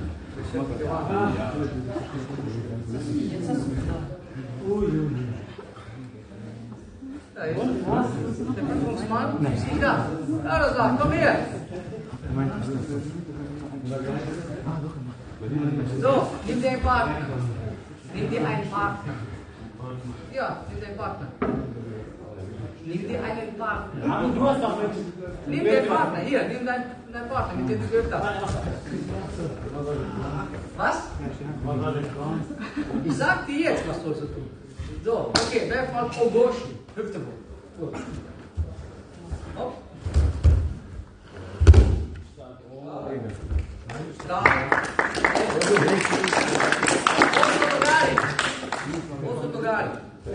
Da ist der Prüfungsmann. Sieh da. Ja, das sagt, komm her. So, nimm dir einen Partner. Nimm dir einen Partner. Ja, nimm dir einen Partner. Nimm dir einen Partner. Du hast doch mit. Nimm dir einen Partner. Hier, nimm deinen, deinen Partner, mit dem du geübt hast. Was? Ich sag dir jetzt, was sollst du tun. So, okay, wer von Ogoshi? Hüfte hoch. Gut. Hopp. Stark. Osotogari. Osotogari.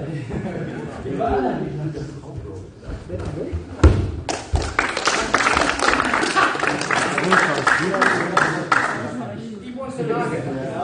Die wollen sie sagen.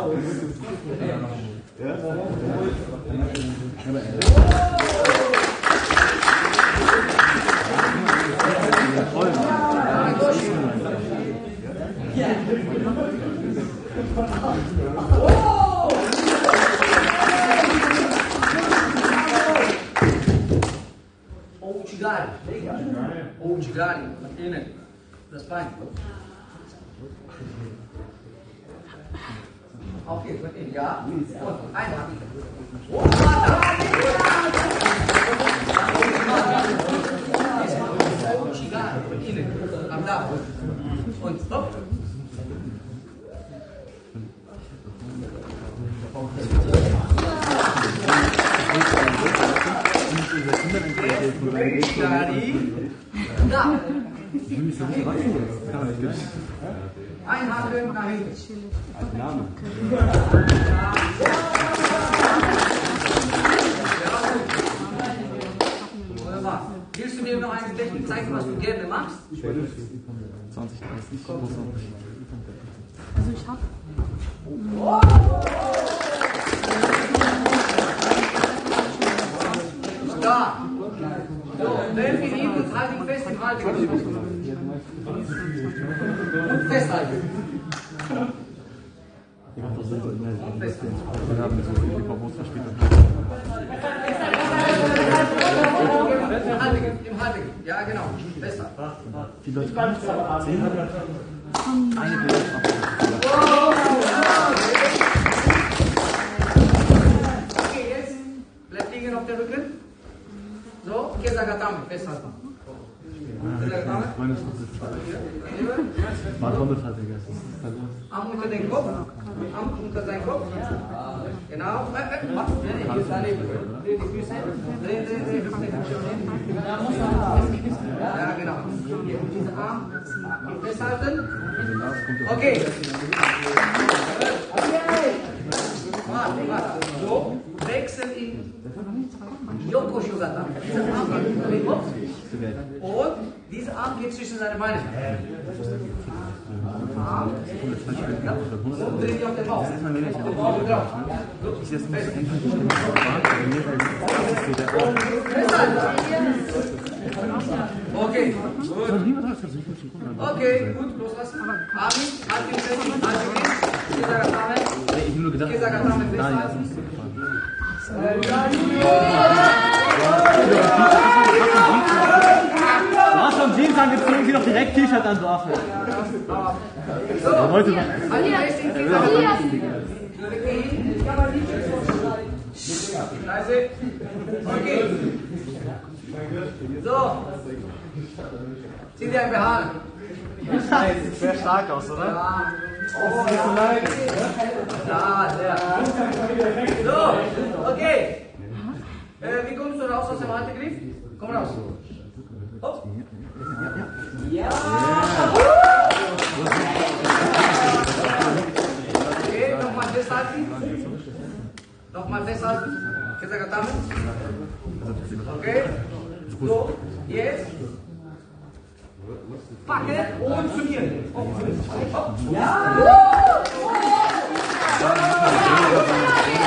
Ouchigari. Ouchigari. Innen. Das Bein. Auf geht's mit Ihnen, ja? Und einhaken. Und Ouchigari. Mit Ihnen. Am Dach. Und hopp. Da. Einhaken nach hinten. Wunderbar. Willst du mir noch eine Technik zeigen, was du gerne machst? zwanzig, dreißig. Also ich hab. Da. So, werfe ihn und halte ihn fest im Haltegriffe. Und festhalten. Und festhalten. Wir haben so viele Verbotsverspätung. Im Haltegriffe, im Haltegriffe. Ja, genau. Besser. Die Leute zehn eine Bild. Okay, jetzt bleibt liegen auf der Rücken. So, Kesagatame, festhalten. Kesagatame. Arm unter den Kopf. Arm unter seinen Kopf. Genau. Mach. Hier ist daneben. Dreh die Füße. Dreh, dreh, dreh. Hüfte. Ja, genau. Hier, diesen Arm. Festhalten. Okay. Warte, warte. So, wechsel in Yoko Shugata. Dieser Arm geht über den Kopf. Und dieser Arm geht zwischen seine Beine. Arm. Ja. So, dreh dich auf den Bauch. Auf den Bauch drauf. Ich sehe es nicht so endlich. Okay, gut. Okay, gut, loslassen. Armin, halt ihn fest, halt ihn fest. Kesagatame. Ich habe nur gedacht, Kesagatame festhalten. du hast schon Jeans angezogen, sie doch direkt T-Shirt an, du Affe. So, Heute noch. halt ihn fest in Kesagatame. Leise. Okay. So. Zieh dir ein Behaar. Sieht sehr stark aus, oder? Ja. Oh, ja. Ja, sehr. So, okay. Äh, wie kommst du raus aus dem Haltegriff? Komm raus. Hopp. Ja. Okay, nochmal festhalten. Nochmal festhalten. Kesagatame. Okay. So, jetzt. Packe und zu mir. Ja.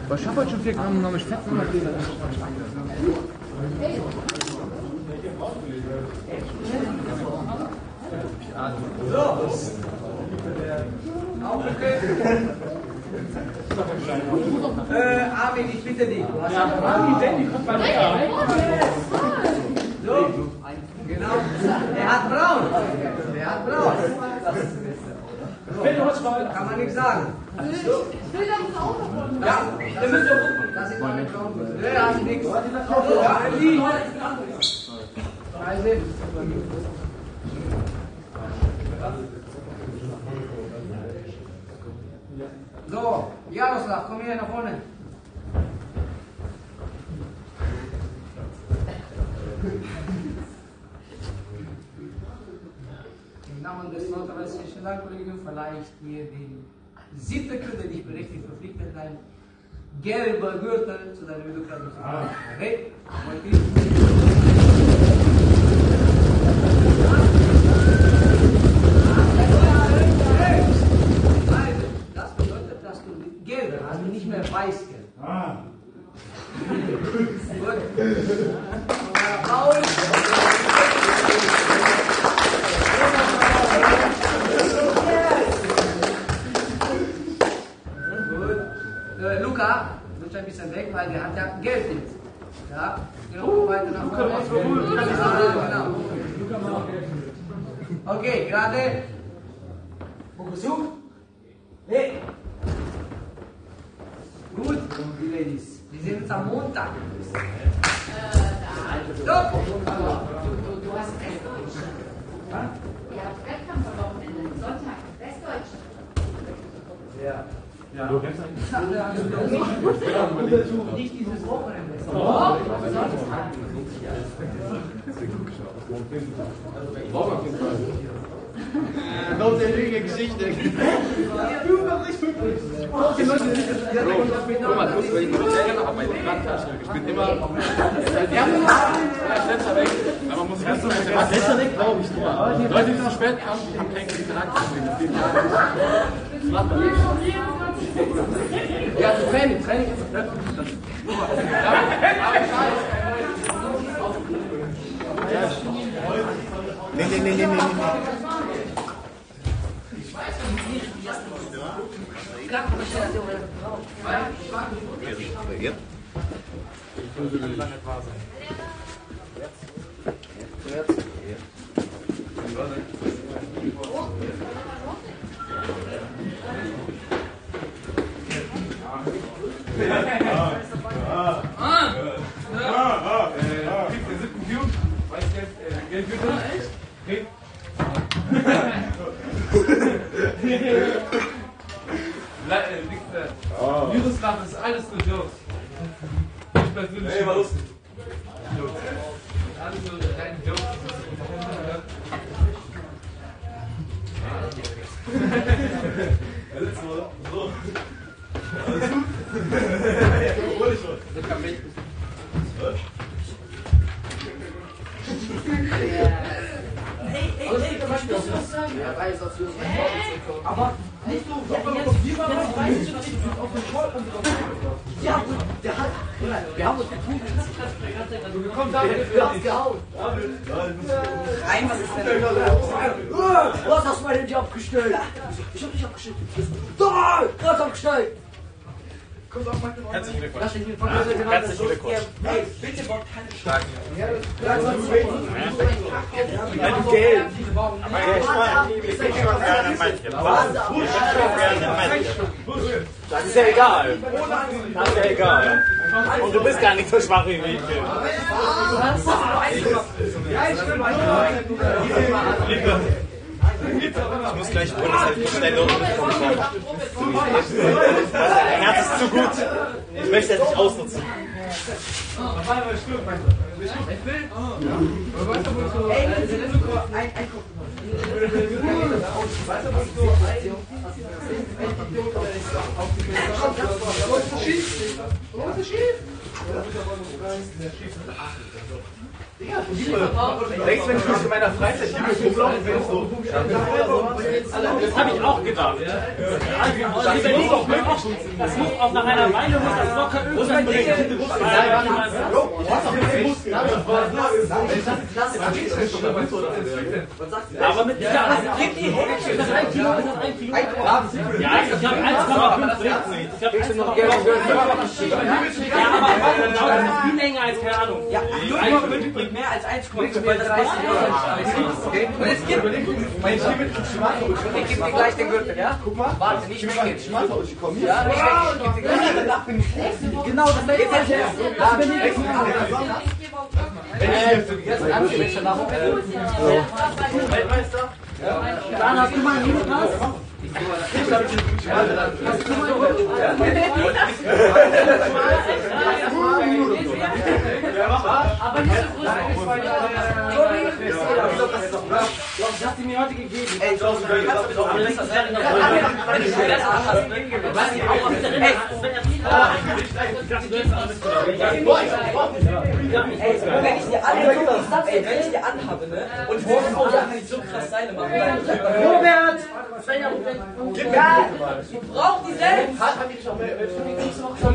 Aber ich habe heute schon vier Gramm genommen, ich fett noch viel. So. Auch okay. äh, Armin, ich bitte dich. Du hast ja, Armin, Danny, kommt mal her. So, genau. Er hat braun. Er hat braun. So. Kann man nichts sagen. So. Ja, ihr müsst ja gucken. Das ist meine Braun. Ja, hast nichts. Ja, die. So, Jaroslav, komm hier nach vorne. Im Namen des Nordrhein-Westfälischen Landkollegiums verleihe ich dir den siebten Kunde, dich berechtigt verpflichtet, dein gelber Gürtel zu deiner Videokarte. Okay? Das bedeutet, dass du gelb, also nicht mehr weiß-gelb. Ah. Gut. Paul. Gut. Äh, Luca, du ein bisschen weg, weil der hat ja gelb jetzt. Ja, genau, weiter nach vorne. Genau. Okay, gerade. Besuch. Hey. Gut, die Ladies. Wir sehen uns am Montag. Stopp! Du, du, du hast recht. Ihr habt Wettkampf am Wochenende. Sonntag, Westdeutsch. Ja. Ja, du kennst eigentlich. Nicht dieses Wochenende. Oh, Morgen auf jeden Fall. Notwendige Geschichte. Thomas, muss wenn ich mich erinnere, habe meine Brandtasche. Ich bin immer seit ersten letzter weg. Aber man muss erst so letzter weg, glaube ich nur. Leute, die zu spät kamen, die haben keinen Charakter. Das macht man nicht. Ja, also Training, Training ist das. Nee, nee, nee, nee, nee, nee. Jetzt? Jugoslav ist alles nur Jokes. Ich persönlich. Ey, war lustig. Jokes. Alles nur reine Jokes. Alles so. So. Alles gut? Hol ich schon. Das kann mich. Was? Ey, ey, ey, was ist das? Ja, weiß auf jeden Fall. Aber nicht so, wir waren auf den Schultern. Ja, der hat, wir haben uns getrunken. Du gekommen, David, du hast gehauen. Rein, was ist denn? Was hast du mein Handy abgestellt? Ich hab dich abgestellt. Da, du hast abgestellt. Herzlichen Glückwunsch. Herzlichen Glückwunsch. Hey, bitte baut keine Schranken. Ja, das ist Geld. Aber ich bin schon gerne Männchen. Was? Das ist ja egal. Das ist ja egal. Und du bist gar nicht so schwach wie ich. Ich muss gleich Bundesheilstelle und ich komme rein. Dein Herz ist zu gut. Ich möchte es nicht ausnutzen. Ey, das ist so ein Einkauf. Weißt du, was so ein schief? Warum ist das schief? Digga, denkst du, wenn ich in meiner Freizeit hier mit rumlaufen will, so. Das habe ich auch gedacht. Das überlege ich mir auch. Das muss auch nach einer Weile muss das locker irgendwann bringen. Aber mit ja, gib die her. Ist das ein Kilo? Ist das ein Kilo? Ja, ich habe eins Komma fünf. Ich habe eins Komma fünf. Ja, aber genau, das ist viel länger als keine Ahnung. Ja, null Komma fünf bringt mehr als eins Komma fünf, weil das meiste okay? Und jetzt gib Mein Team mit dem Schimano. ich geb dir gleich den Gürtel, ja? Guck mal. Warte, nicht weggehen. Schimano, ich komm hier. Ja, nicht weggehen. Ich geb dir gleich. Danach bin ich genau, das ist jetzt her. Da bin ich. Wenn ich hier für die ganze Anschwäche nach oben. Weltmeister. Dann hast du mal einen Pass. Aber nicht so groß. Ich hab sie mir heute gegeben. Ey, Josh, du kannst damit auch besser sein. Wenn du besser hast, weiß ich auch, was drin ist. Ey, wenn ich dir anhabe, ey, wenn ich dir anhabe, ne, und ich muss auch Sachen nicht so krass Seile machen, Robert! ja, ich brauch die selbst. Hart haben die schon mal.